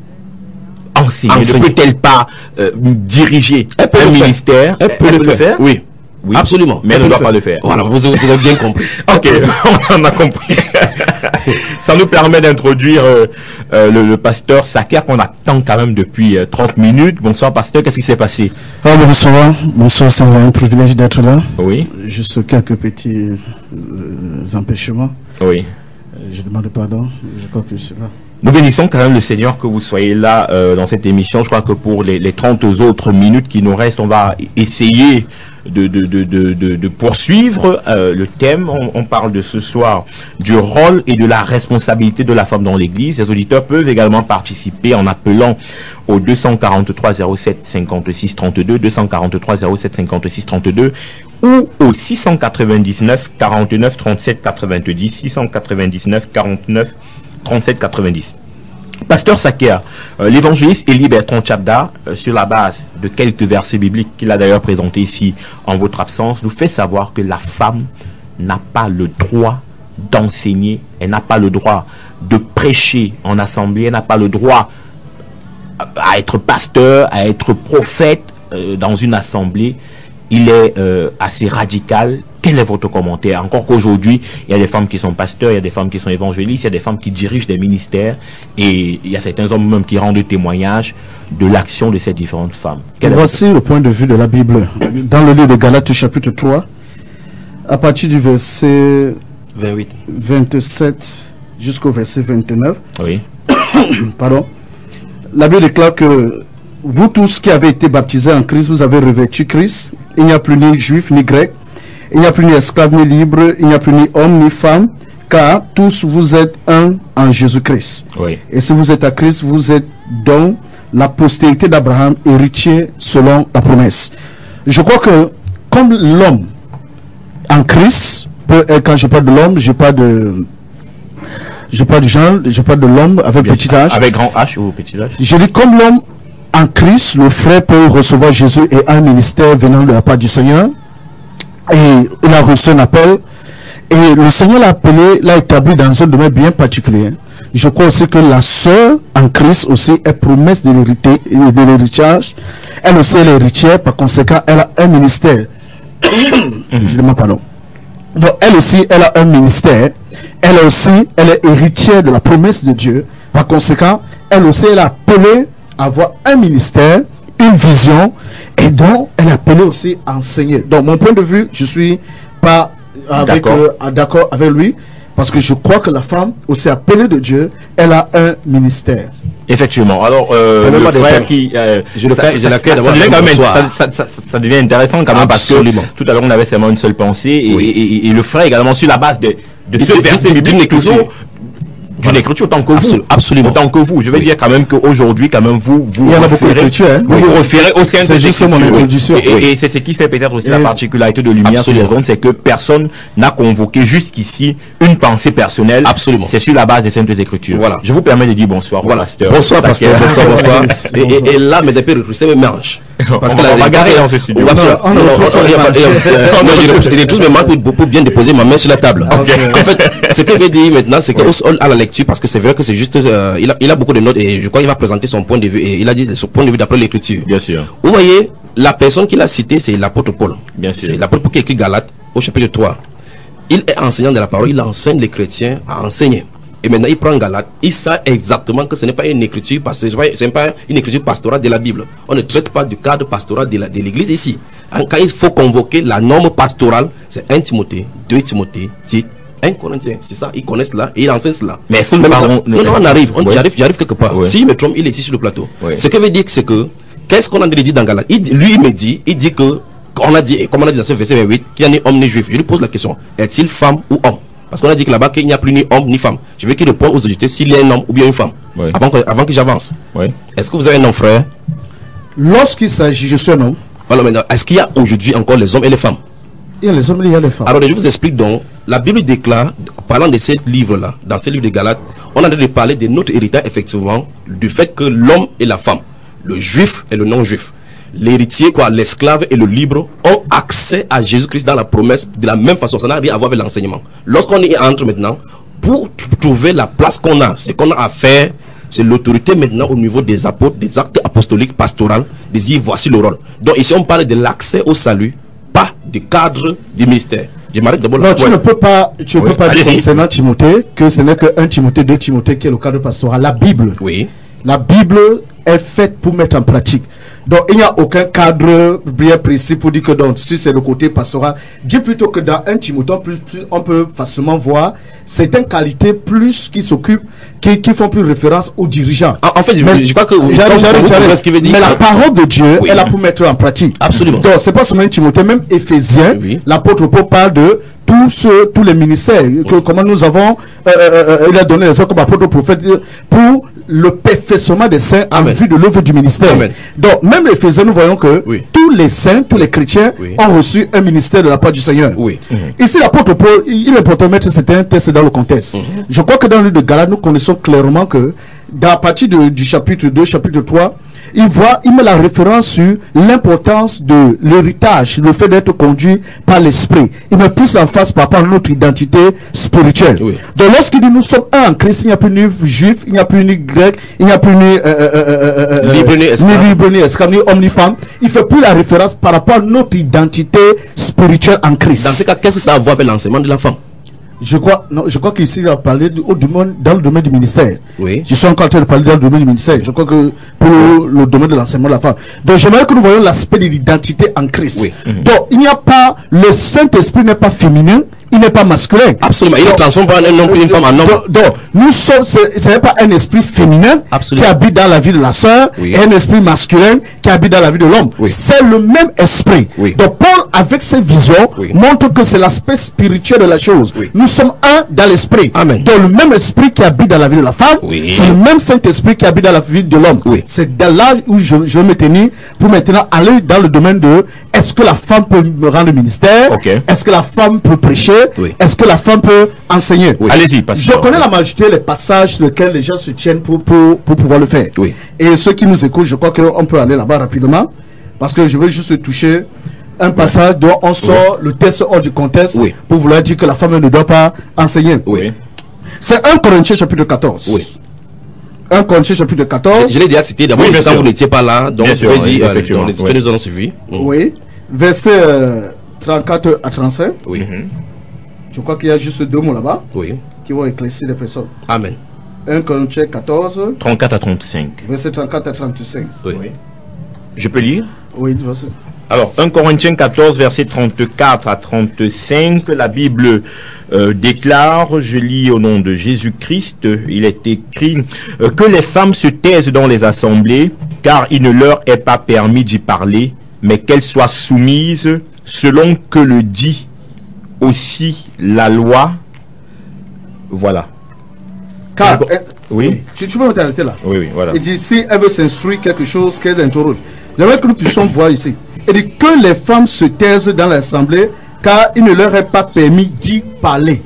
enseigner, enseigner. Ne peut-elle pas euh, diriger un ministère? Elle peut, elle peut le, faire. le faire. Oui. Oui. Absolument. Mais elle ne doit pas le faire. Voilà, vous, vous avez bien compris. Ok, on a compris. Ça nous permet d'introduire euh, euh, le, le pasteur Saker qu'on attend quand même depuis euh, trente minutes. Bonsoir pasteur, qu'est-ce qui s'est passé? Ah, bonsoir, bonsoir, c'est un privilège d'être là. Oui. Juste quelques petits euh, empêchements. Oui. Je demande pardon, je crois que je suis là. Nous bénissons quand même le Seigneur que vous soyez là euh, dans cette émission. Je crois que pour les, les trente autres minutes qui nous restent, on va essayer de, de, de, de, de, de poursuivre euh, le thème. On, on parle de ce soir du rôle et de la responsabilité de la femme dans l'Église. Les auditeurs peuvent également participer en appelant au deux cent quarante-trois zéro sept cinquante-six trente-deux, deux cent quarante-trois zéro sept cinquante-six trente-deux ou au six cent quatre-vingt-dix-neuf quarante-neuf trente-sept quatre-vingt-dix, six cent quatre-vingt-dix-neuf quarante-neuf trente-sept quatre-vingt-dix. Pasteur Saker, euh, l'évangéliste Élie Bertrand Tchabda, euh, sur la base de quelques versets bibliques qu'il a d'ailleurs présentés ici en votre absence, nous fait savoir que la femme n'a pas le droit d'enseigner, elle n'a pas le droit de prêcher en assemblée, elle n'a pas le droit à être pasteur, à être prophète euh, dans une assemblée. Il est euh, assez radical. Quel est votre commentaire? Encore qu'aujourd'hui, il y a des femmes qui sont pasteurs, il y a des femmes qui sont évangélistes, il y a des femmes qui dirigent des ministères et il y a certains hommes même qui rendent témoignage de l'action de ces différentes femmes. Quel Voici votre... le point de vue de la Bible. Dans le livre de Galates chapitre trois, à partir du verset vingt-huit. vingt-sept jusqu'au verset vingt-neuf, oui. Pardon. La Bible déclare que vous tous qui avez été baptisés en Christ, vous avez revêtu Christ. Il n'y a plus ni juif ni grec, il n'y a plus ni esclave ni libre, il n'y a plus ni homme ni femme, car tous vous êtes un en Jésus-Christ. Oui. Et si vous êtes à Christ, vous êtes donc la postérité d'Abraham, héritier selon la promesse. Je crois que comme l'homme en Christ, peut, quand je parle de l'homme, je parle de je parle du genre, je parle de l'homme avec Bien petit H. Avec grand H ou petit H. Je dis comme l'homme en Christ, le frère peut recevoir Jésus et un ministère venant de la part du Seigneur. et il a reçu un appel. Et le Seigneur l'a appelé, l'a établi dans un domaine bien particulier. Je crois aussi que la sœur en Christ aussi est promesse de l'hérité, de l'héritage. Elle aussi est héritière, par conséquent, elle a un ministère. Je demande pardon. Donc, elle aussi, elle a un ministère. Elle aussi, elle est héritière de la promesse de Dieu. Par conséquent, elle aussi, elle est appelée à avoir un ministère, une vision, et donc, elle est appelée aussi à enseigner. Donc, mon point de vue, je suis pas avec d'accord euh, d'accord avec lui, parce que je crois que la femme, aussi appelée de Dieu, elle a un ministère. Effectivement. Alors, euh, le frère qui, euh, je le ça, cas, ça, je la ça, ça, devient quand même, ça, ça, ça, ça devient intéressant quand même. Absolument. Parce que tout à l'heure on avait seulement une seule pensée et, oui. et, et, et le frère également sur la base de, de ce verset biblique écriture. D'une écriture autant que vous, absolument, autant que vous. Je veux oui. dire quand même qu'aujourd'hui, quand même, vous vous référez, hein. vous, oui. vous référez au sein de l'écriture. Et, et, et c'est ce qui fait peut-être aussi et la particularité de Lumière sur les ondes, c'est que personne n'a convoqué jusqu'ici une pensée personnelle. Absolument. C'est sur la base des Saintes Écritures. Voilà. Je vous permets de dire bonsoir. Voilà. Pasteur. Bonsoir, pasteur. Bonsoir, bonsoir. Et, et, et là, mes dépêts recrutés me mangent. Parce que on va garer dans ce studio. Il est tous mes mains pour bien déposer ma main sur la table. En fait, ce que je vais dire maintenant, c'est qu'au sol à la lecture, parce que c'est vrai que c'est juste, euh, il, a, il a beaucoup de notes et je crois qu'il va présenter son point de vue et il a dit son point de vue d'après l'écriture. Bien sûr. Vous voyez, la personne qu'il a citée, c'est l'apôtre Paul. Bien sûr. C'est l'apôtre Paul qui écrit Galates au chapitre trois. Il est enseignant de la parole, il enseigne les chrétiens à enseigner. Et maintenant, il prend Galates, il sait exactement que ce n'est pas une écriture, parce que ce n'est pas une écriture pastorale de la Bible. On ne traite pas du cadre pastoral de l'église ici. Quand il faut convoquer la norme pastorale, c'est un Timothée, deux Timothée, Tite, un Corinthiens. C'est ça, ils connaissent cela et ils enseignent cela. Mais est-ce que nous parlons... Non, non, on arrive, on, oui. j'arrive, j'arrive quelque part. Oui. Si il me trompe, il est ici sur le plateau. Oui. Ce que veut dire, c'est que, qu'est-ce qu'on a dit dans Galates? il, Lui, il me dit, il dit que, on a dit, comme on a dit dans ce verset vingt-huit, qu'il n'y a ni homme ni juif. Je lui pose la question, est-il femme ou homme? Parce qu'on a dit que là-bas, qu'il n'y a plus ni homme ni femme. Je veux qu'il réponde aux autorités s'il y a un homme ou bien une femme. Oui. Avant que, avant que j'avance. Oui. Est-ce que vous avez un nom, frère? Lorsqu'il s'agit, je suis un homme. Voilà, maintenant, est-ce qu'il y a aujourd'hui encore les hommes et les femmes? Il y a les hommes et il y a les femmes. Alors, je vous explique donc. La Bible déclare, parlant de ces livres-là, dans ces livres de Galates, on a de parler de notre héritage, effectivement, du fait que l'homme et la femme, le juif et le non-juif, l'héritier, quoi, l'esclave et le libre, ont accès à Jésus-Christ dans la promesse de la même façon. Ça n'a rien à voir avec l'enseignement. Lorsqu'on y entre maintenant, pour trouver la place qu'on a, ce qu'on a à faire, c'est l'autorité maintenant au niveau des apôtres, des actes apostoliques, pastoraux, de dire voici le rôle. Donc ici on parle de l'accès au salut, pas du cadre du ministère. Je m'arrête d'abord là. Non, tu ouais. ne peux pas, tu ne oui. peux pas dire concernant Timothée que ce n'est que un Timothée, deux Timothée qui est le cadre pastoral. La Bible. Oui. La Bible est faite pour mettre en pratique. Donc il n'y a aucun cadre bien précis pour dire que donc si c'est le côté pastoral, dis plutôt que dans un Timothée plus, plus, on peut facilement voir certaines qualités plus qui s'occupent, qui, qui font plus référence aux dirigeants. En, en fait, mais, je, je crois que vous, j'arrive, j'arrive, j'arrive. Ce qui veut dire mais que... la parole de Dieu oui. est là pour mettre en pratique. Absolument. Donc c'est pas seulement un Timothée, même Éphésiens, oui. l'apôtre Paul parle de tous ceux, tous les ministères, oui. que, comment nous avons, euh, euh, il a donné les autres comme apôtre prophète pour le perfectionnement des saints Amen. En vue de l'œuvre du ministère. Amen. Donc même les Éphésiens, nous voyons que oui. tous les saints, tous les chrétiens oui. ont reçu un ministère de la part du Seigneur. Oui. Mm-hmm. Ici l'apôtre Paul, il est important de mettre certains textes dans le contexte. Mm-hmm. Je crois que dans le livre de Galates, nous connaissons clairement que dans la partie de, du chapitre deux, chapitre trois, il voit, il met la référence sur l'importance de l'héritage, le fait d'être conduit par l'esprit. Il met plus en face par rapport à notre identité spirituelle. Oui. Donc lorsqu'il dit nous sommes un en Christ, il n'y a plus ni juif, il n'y a plus ni grec, il n'y a plus ni euh, euh, euh, libre ni esclave, ni, libre, ni, esclave, ni homme ni femme. Il fait plus la référence par rapport à notre identité spirituelle en Christ. Dans ce cas, qu'est-ce que ça a à voir avec l'enseignement de la femme? Je crois, non, je crois qu'ici, il a parlé du, au domaine, dans le domaine du ministère. Oui. Je suis encore en train de parler dans le domaine du ministère. Je crois que pour le, le domaine de l'enseignement de la femme. Donc, j'aimerais que nous voyions l'aspect de l'identité en Christ. Oui. Mm-hmm. Donc, il n'y a pas, le Saint-Esprit n'est pas féminin, il n'est pas masculin. Absolument. Il ne transforme pas un homme et une femme en homme. Donc, donc nous sommes, ce n'est pas un esprit féminin Absolument. Qui habite dans la vie de la sœur, oui. et un esprit masculin qui habite dans la vie de l'homme. Oui. C'est le même esprit. Oui. Donc, Paul, avec ses visions, oui. montre que c'est l'aspect spirituel de la chose. Oui. Nous sommes un dans l'esprit. Amen. Donc, le même esprit qui habite dans la vie de la femme, oui. c'est le même Saint-Esprit qui habite dans la vie de l'homme. Oui. C'est dans là où je, je vais me tenir pour maintenant aller dans le domaine de est-ce que la femme peut me rendre ministère? Okay. Est-ce que la femme peut prêcher? Oui. Est-ce que la femme peut enseigner? Oui. Allez-y, je connais la majorité des passages sur lesquels les gens se tiennent pour, pour, pour pouvoir le faire. Oui. Et ceux qui nous écoutent, je crois qu'on peut aller là-bas rapidement. Parce que je vais juste toucher un passage dont on sort oui. le texte hors du contexte oui. pour vouloir dire que la femme ne doit pas enseigner. Oui. C'est un Corinthiens chapitre quatorze. Oui. un Corinthiens chapitre quatorze. Je, je l'ai déjà cité d'abord, oui, quand vous n'étiez pas là, donc bien je sûr, vais oui, dire, effectivement, euh, les oui. nous avons suivi. Mm. Oui. Verset euh, trente-quatre à trente-cinq. Oui. Mm-hmm. Je crois qu'il y a juste deux mots là-bas oui. qui vont éclaircir les personnes. Amen. un Corinthiens quatorze. trente-quatre à trente-cinq. Verset trente-quatre à trente-cinq. Oui. oui. Je peux lire? Oui, vas-y. Alors, un Corinthiens quatorze, verset trente-quatre à trente-cinq, la Bible euh, déclare, je lis au nom de Jésus-Christ, il est écrit euh, que les femmes se taisent dans les assemblées, car il ne leur est pas permis d'y parler, mais qu'elles soient soumises selon que le dit aussi la loi. Voilà. Car, Donc, euh, oui. Tu, tu peux m'arrêter là. Oui, oui, voilà. Il dit, si elle veut s'instruire quelque chose, qu'elle interroge. J'aimerais que nous puissions voir ici. Il dit que les femmes se taisent dans l'assemblée, car il ne leur est pas permis d'y parler.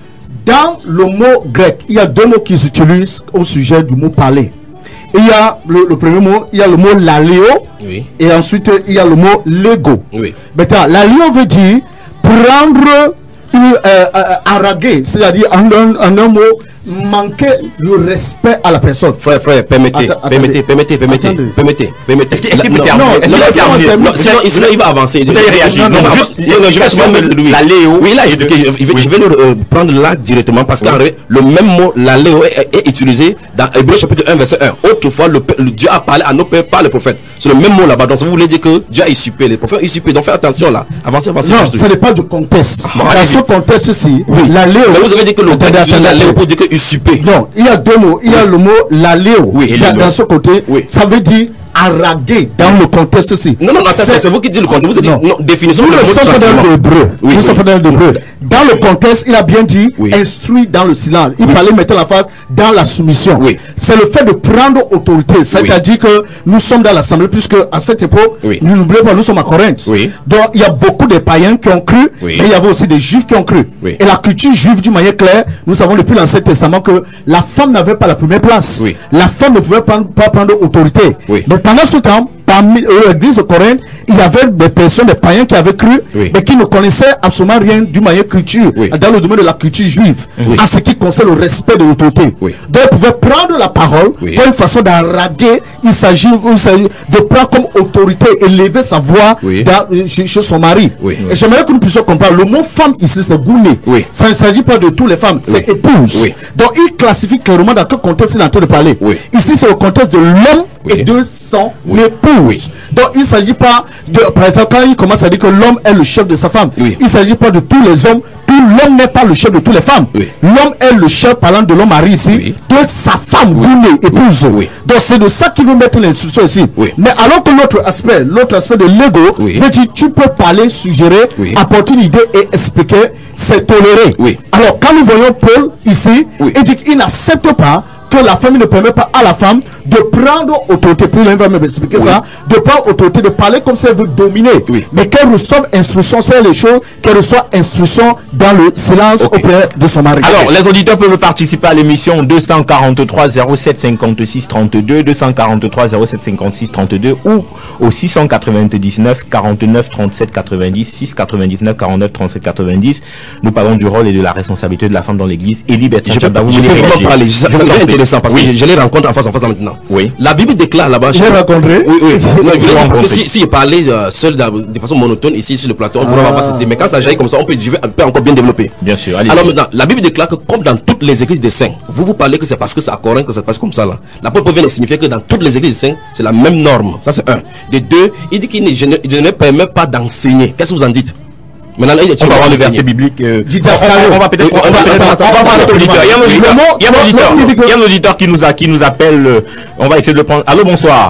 Dans le mot grec, il y a deux mots qui s'utilisent au sujet du mot parler. Il y a le, le premier mot, il y a le mot laléo, oui. et ensuite il y a le mot lego. Oui. Maintenant, laléo veut dire prendre, euh, euh, arraguer, c'est-à-dire en un, en un mot, manquer le respect à la personne. Frère, frère, permettez, Attends, permettez, permettez, permettez, attendez. permettez, permettez. Est-ce qu'il peut non, terminer? non, Est-ce non, qu'il peut terminer? non, sinon, sinon il va avancer. Vous allez réagir. Non, non, Non, non, juste non, non, je vais l'explication me de la Léo. Oui, il a et expliqué. de- Je vais, oui. je vais le euh, prendre là directement parce qu'en vrai, le même mot, la léo, est, est utilisé dans Hébreu chapitre un, verset un. Autrefois, le, le Dieu a parlé à nos pères par les prophètes. C'est le même mot là-bas. Donc, ça vous voulez dire que Dieu a usurpé, les prophètes ont usurpé. Donc, faites attention là. Avancez, avancez. Non, juste. ça n'est pas du contexte. Bon, Dans allez-y. ce contexte-ci, la léo. Mais vous avez dit que le Attendez, grec utilise la attendez, léo pour dire que usurpé. Non, il y a deux mots. Il y a le mot laléo. Oui, et dans, le- dans ce côté, Oui. ça veut dire arraguer dans le contexte-ci. Non, non, non, ça, c'est c'est vous qui dites le contexte. Vous avez dit, Non. non, définition Nous de ne le mot sommes pas dans tranquillement. l'hébreu. Oui, Nous ne oui. sommes pas dans l'hébreu. Dans le contexte, il a bien dit Oui. instruit dans le silence. Il fallait mettre la face dans la soumission. Oui. C'est le fait de prendre autorité. C'est-à-dire que nous sommes dans l'assemblée, puisque à cette époque, Oui. nous n'oublions pas, nous sommes à Corinthe. Oui. Donc il y a beaucoup de païens qui ont cru, Oui. mais il y avait aussi des juifs qui ont cru. Oui. Et la culture juive, d'une manière claire, nous savons depuis l'Ancien Testament que la femme n'avait pas la première place. Oui. La femme ne pouvait pas, pas prendre autorité. Oui. Donc pendant ce temps, parmi euh, l'église de Corinthe, il y avait des personnes, des païens qui avaient cru, Oui. mais qui ne connaissaient absolument rien du manière culture, Oui. dans le domaine de la culture juive, Oui. en ce qui concerne le respect de l'autorité. Oui. Donc ils pouvaient prendre la parole Oui. pour une façon d'arraguer, il s'agit il s'agit de prendre comme autorité, élever sa voix Oui. dans- euh, chez, chez son mari. Oui. Et j'aimerais que nous puissions comprendre, le mot femme ici c'est gouné. Oui. Ça ne s'agit pas de toutes les femmes, c'est épouse. Oui. Donc il classifie clairement dans quel contexte il est en train de parler. Oui. Ici c'est le contexte de l'homme Oui. et de son Oui. épouse. Oui. Donc il ne s'agit pas de, par exemple, quand il commence à dire que l'homme est le chef de sa femme, Oui. il ne s'agit pas de tous les hommes, tout l'homme n'est pas le chef de toutes les femmes. Oui. L'homme est le chef, parlant de l'homme mari ici, Oui. de sa femme, gounée, épouse. Oui. Donc c'est de ça qu'il veut mettre l'instruction ici. Oui. Mais alors que l'autre aspect, l'autre aspect de l'ego, Oui. veut dire tu peux parler, suggérer, Oui. apporter une idée et expliquer, c'est toléré. Oui. Alors quand nous voyons Paul ici, Oui. il dit qu'il n'accepte pas que la femme ne permet pas à la femme de prendre autorité. Puis il va même expliquer Oui. ça, de prendre autorité, de parler comme si elle veut dominer. Oui. Mais qu'elle reçoive instruction, c'est les choses, qu'elle reçoive instruction dans le silence Ok. auprès de son mari. Alors, les auditeurs peuvent participer à l'émission deux cent quarante-trois zéro sept cinquante-six trente-deux, deux cent quarante-trois zéro sept cinquante-six trente-deux ou au six cent quatre-vingt-dix-neuf quarante-neuf trente-sept quatre-vingt-dix, six cent quatre-vingt-dix-neuf quarante-neuf trente-sept quatre-vingt-dix. Nous parlons du rôle et de la responsabilité de la femme dans l'église. Élie Bertrand Je peux, Tchamba, vous je voulez peux vraiment réagir? parler. Ça, Je ça vous en devient prie. intéressant parce Oui. que je les rencontre en face en face là maintenant. Oui. La Bible déclare là-bas. J'ai rencontré. Oui, oui. Non, je voulais dire, parce que rencontré. si, si je parlais euh, seul de, de façon monotone ici sur le plateau, on pourrait Ah. pas cesser. Mais quand ça jaillit comme ça, on peut, je vais, on peut encore bien développer. Bien sûr, allez. Alors maintenant, la Bible déclare que comme dans toutes les églises des saints, vous vous parlez que c'est parce que c'est à Corinthe que ça se passe comme ça là. La Bible vient de signifier que dans toutes les églises des saints, c'est la même norme. Ça c'est un. De deux, il dit qu'il ne, je ne, je ne permet pas d'enseigner. Qu'est-ce que vous en dites? Maintenant, il On va voir le enseigner. verset biblique. euh, Dit on, on- on va peut-être, Oui, on va attends, peut-être, attends, on va attends, voir notre attends, auditeur. Il y a un Le auditeur, mot- il y a un lorsqu'il auditeur, dit que- il y a un auditeur qui nous a, qui nous appelle. euh, On va essayer de le prendre. Allô, bonsoir.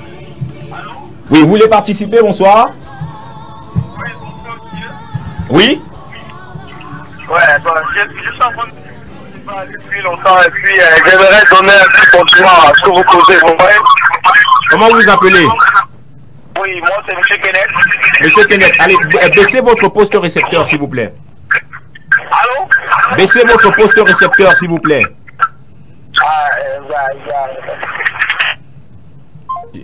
Oui, vous voulez participer? Bonsoir. Oui. Ouais, bon, je, je suis en train de parler depuis longtemps et puis euh, j'aimerais donner un petit compliment à ce que vous causez, vous voyez. Comment vous vous appelez? Oui, moi c'est M. Kenneth. Monsieur Kenneth, allez, b- baissez votre poste récepteur, s'il vous plaît. Allô? Baissez votre poste récepteur, s'il vous plaît. Ah, euh, bah, bah,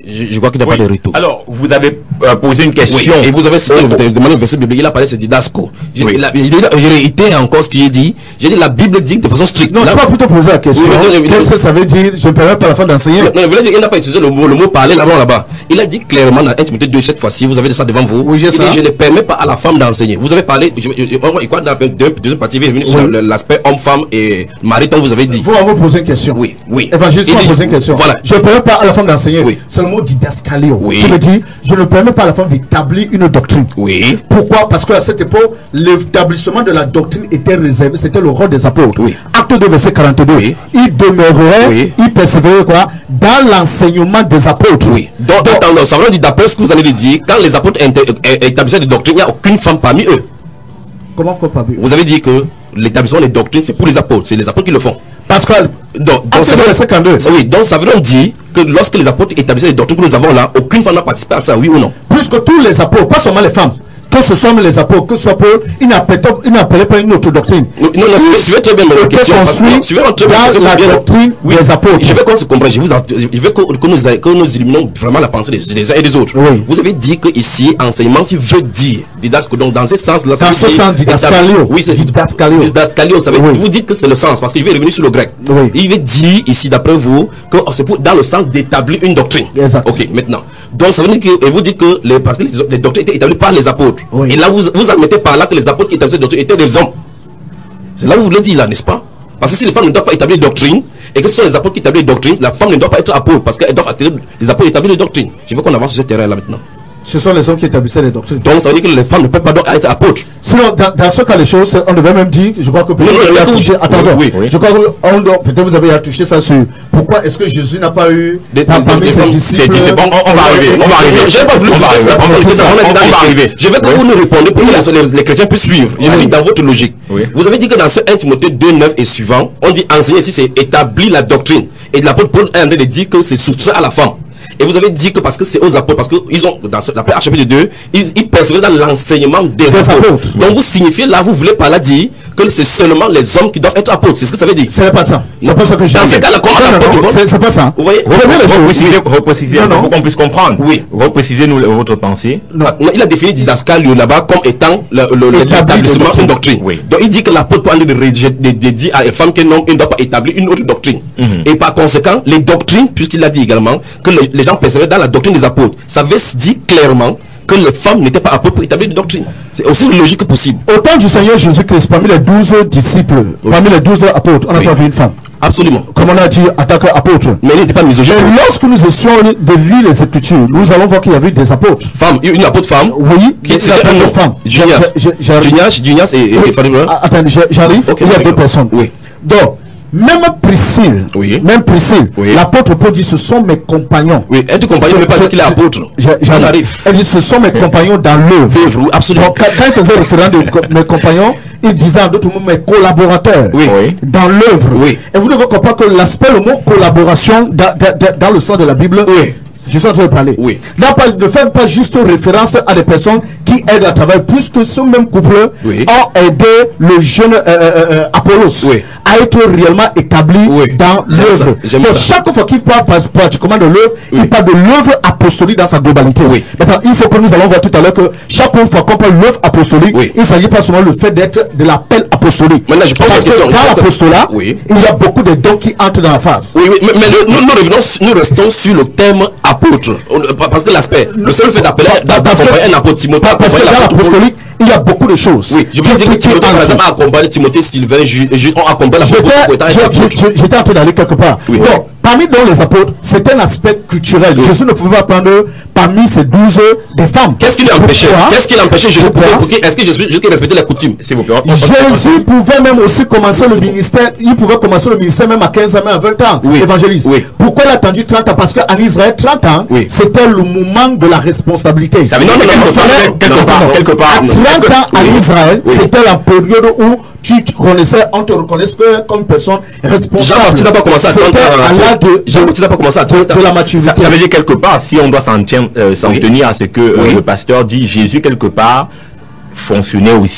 Je, je crois qu'il n'y a Oui. pas de retour. Alors, vous avez euh, posé une question. Oui, et vous avez cité, vous avez demandé le verset biblique, il a parlé, c'est Didasco. J'ai Oui. il a- il a- j'ai réitéré encore ce qu'il dit. J'ai dit, la Bible dit de façon stricte. Non, Là- tu vas plutôt poser la question. Oui, mais non, mais- Qu'est-ce que ça veut dire? Je ne permets pas à la femme d'enseigner. Non, il voulait dire, il n'a pas utilisé le mot, le mot parler là-bas, là-bas. Il a dit clairement dans un Timothée deux, cette fois-ci, vous avez ça devant vous. Oui, j'ai il ça. dit, je ne permets pas à la femme d'enseigner. Vous avez parlé, je, je, je, on- quoi, dans la deuxième deuxième partie, il est venu sur Oui. le- l'aspect homme-femme et mari, comme vous avez dit. Vous m'avez posé une question. Oui, oui. Évangéliste Il m'a dit- posé une question. Voilà. Je ne permets pas à la femme d'enseigner. Oui. C'est le mot didascalio. Oui. Qui veut dire, je ne permets pas à la femme d'établir une doctrine. Oui. Pourquoi? Parce qu'à cette époque, l'établissement de la doctrine était réservé, c'était le rôle des apôtres. Oui. Acte deux, verset quarante-deux. Oui. Ils demeuraient, Oui. ils persévéraient quoi? Dans l'enseignement des apôtres. Oui. Donc, Donc, attends, ça veut dire, d'après ce que vous allez dire, quand les apôtres inter- é- établissaient des doctrines, il n'y a aucune femme parmi eux. comment peut pas Vous avez dit que l'établissement des doctrines, c'est pour les apôtres, c'est les apôtres qui le font. Parce que Donc, Acte donc ça deux, veut verset quarante-deux. ça- oui, donc ça veut donc dire que lorsque les apôtres établissaient les doctrines que nous avons là, aucune femme n'a participé à ça, oui ou non? Plus que tous les apôtres, pas seulement les femmes, que ce soit les apôtres, que ce soit Paul, ils n'appelaient ils n'appelaient pas une autre doctrine. Non, non, non, Tous suivez très bien ma étaient question. parce que- construits non, suivez très bien dans question, la bien. doctrine Oui. des apôtres. Je veux qu'on se comprenne, je, vous, en- je veux que, que nous, que nous illuminons vraiment la pensée des, des uns et des autres. Oui. Vous avez dit que ici, enseignement, s'il veut dire, didasco, donc dans ce sens-là, ça Dans veut ce dire- sens, didascalio. Oui, c'est Didascalio. Didascalio, ça veut Oui. vous dites que c'est le sens, parce que je vais revenir sur le grec. Oui. Il veut dire ici, d'après vous, que oh, c'est pour, dans le sens d'établir une doctrine. Exact. Ok, maintenant. Donc ça veut dire que, et vous dites que les, parce que les, les doctrines étaient établies par les apôtres. Oui. Et là, vous, vous admettez par là que les apôtres qui établissaient les doctrines étaient des hommes. C'est là où vous voulez dire là, n'est-ce pas? Parce que si les femmes ne doivent pas établir de doctrine, et que ce sont les apôtres qui établissent des doctrines, la femme ne doit pas être apôtre, parce qu'elles doivent établir, les apôtres établir des doctrines. Je veux qu'on avance sur ce terrain là maintenant. Ce sont les hommes qui établissaient les doctrines. Donc ça veut dire que les femmes ne peuvent pas donc être apôtres. Sinon, dans, dans ce cas des choses, c'est- on devait même dire, je crois que peut-être Non, non, vous avez non, touché, oui, attendons, oui, oui. je crois que on doit- peut-être vous avez touché ça sur pourquoi est-ce que Jésus n'a pas eu Des- par- des- parmi des ses femmes- disciples. ses disciples. On- on va arriver, on va arriver. J'ai pas voulu On va vous arriver, laisser la on va parole, arriver. on est dans On les va questions. arriver. Je veux que Oui. vous nous répondez pour que les, les- les chrétiens puissent suivre. Je Oui. suis dans votre logique. Oui. Vous avez dit que dans ce un Timothée deux, neuf et suivant, on dit enseigner ici, c'est établir la doctrine. Et l'apôtre Paul est en train de dire que c'est soustrait à la femme. Et vous avez dit que parce que c'est aux apôtres, parce qu'ils ont, dans ce- la première chapitre deux, ils, ils persévèrent dans l'enseignement des, Des apôtres. apôtres. Donc vous signifiez là, vous voulez par là dire que c'est seulement les hommes qui doivent être apôtres. C'est ce que ça veut dire. Ce n'est pas ça. C'est pas ça que j'ai Dans dit. ce cas-là, comment Non, non, l'apôtre non, Paul- c'est c'est pas ça. Vous voyez? Première des choses. Reprécisez, reprécisez Non, non. pour qu'on puisse comprendre. Oui. Reprécisez-nous votre pensée. Non. Non, il a défini didascalio là-bas comme étant le- le- le- Établi l'établissement de d'une doctrine. Oui. Donc il dit que l'apôtre peut aller de, de, de, de dire à une femme qu'un homme il ne doit pas établir une autre doctrine. Et par conséquent, les doctrines, puisqu'il a dit également que les, les gens persévèrent dans la doctrine des apôtres, ça veut dire clairement que les femmes n'étaient pas apôtres pour établir des doctrines. C'est aussi logique que possible. Au temps du Seigneur Jésus-Christ, parmi les douze disciples, parmi les douze apôtres, on n'a Oui. pas vu une femme. Absolument. Comme on a dit, en tant qu'apôtre. Mais il n'était pas misogyne. Et lorsque nous essayons de lire les Écritures, nous allons voir qu'il y avait des apôtres. Femme, une apôtre femme. Oui, Qui il y c'était a un deux homme. femmes. Junias. J'ai- j'ai- j'ai- Junias, Junias et, et, Oui. et Fatima. Ah, attendez, j'ai- j'arrive. Ok, il y a d'accord. deux personnes. Oui. Donc, même Priscille, Oui. même Priscille, Oui. l'apôtre Paul dit ce sont mes compagnons. Oui, être compagnon ne veut pas dire qu'il est apôtre. J'ai- On j'arrive. arrive. Elle dit ce sont mes compagnons dans l'œuvre. Œuvre, oui, absolument. Donc, quand, quand il faisait référence de co- mes compagnons, il disait en d'autres mots mes collaborateurs Oui. Oui. dans l'œuvre. Oui. Et vous devez comprendre que l'aspect, le mot collaboration dans, dans, dans- dans le sens de la Bible, Oui. je suis en train de parler. Oui. Là, pas- ne faites pas juste référence à des personnes qui aident à travailler, puisque ce même couple Oui. ont aidé le jeune euh, euh, euh, Apollos Oui. à être réellement établi Oui. dans J'aime l'œuvre. ça, j'aime Donc, ça. chaque fois qu'il parle par- pratiquement de l'œuvre, Oui. il parle de l'œuvre apostolique dans sa globalité. Oui. Maintenant, il faut que nous allons voir tout à l'heure que chaque fois qu'on parle de l'œuvre apostolique, Oui. il ne s'agit pas seulement le fait d'être de l'appel apostolique. Maintenant, je pose Parce la question. que dans l'apostolat, Oui. il y a beaucoup de dons qui entrent dans la phase. Oui, oui, mais, mais le- nous, nous revenons, nous restons sur le terme apôtre. On- Parce que l'aspect, le seul fait d'appeler, Parce que- d'accompagner un apôtre Timothée, Parce que accompagner dans l'apôtre Paul. l'apostolique, il y a beaucoup de choses. Oui, je veux Qui- dire que qui- qui Timothée, par entrent. exemple, a accompagné Timothée, Sylvain, Ju- Ju- ont accompagné l'apôtre Paul pour étant J'étais un j'ai- apôtre. j'ai- j'étais en train d'aller quelque part. Oui. Donc, parmi dans les apôtres, c'est un aspect culturel. Oui. Jésus ne pouvait pas prendre parmi ces douze des femmes. Qu'est-ce qui l'empêchait? Pourquoi? Qu'est-ce qui l'empêchait Jésus pour Pourquoi? pour qu'il- Est-ce que Jésus Jésus respectait les coutumes? S'il vous plaît. on- on- Jésus pouvait même aussi commencer le ministère, il pouvait commencer le ministère même à quinze ans, même à vingt ans, Oui. évangéliste. Oui. Pourquoi il a attendu trente ans? Parce qu'en Israël, trente ans, Oui. c'était le moment de la responsabilité. Ça veut Non, dire non, quelque non, part, non, quelque non, part, non, quelque non, part. À non. trente Est-ce que- ans en oui. Israël, Oui. c'était la période où tu te connaissais, on te reconnaissait que comme personne responsable. Jean-Baptiste n'a pas commencé à trente C'était ans. à l'âge de, Jean-Baptiste n'a pas commencé à de, trente ans. de la Ça, maturité. ça veut dire quelque part, si on doit s'en tien- euh, s'en Oui. tenir à ce que euh, Oui. le pasteur dit, Jésus quelque part fonctionnait aussi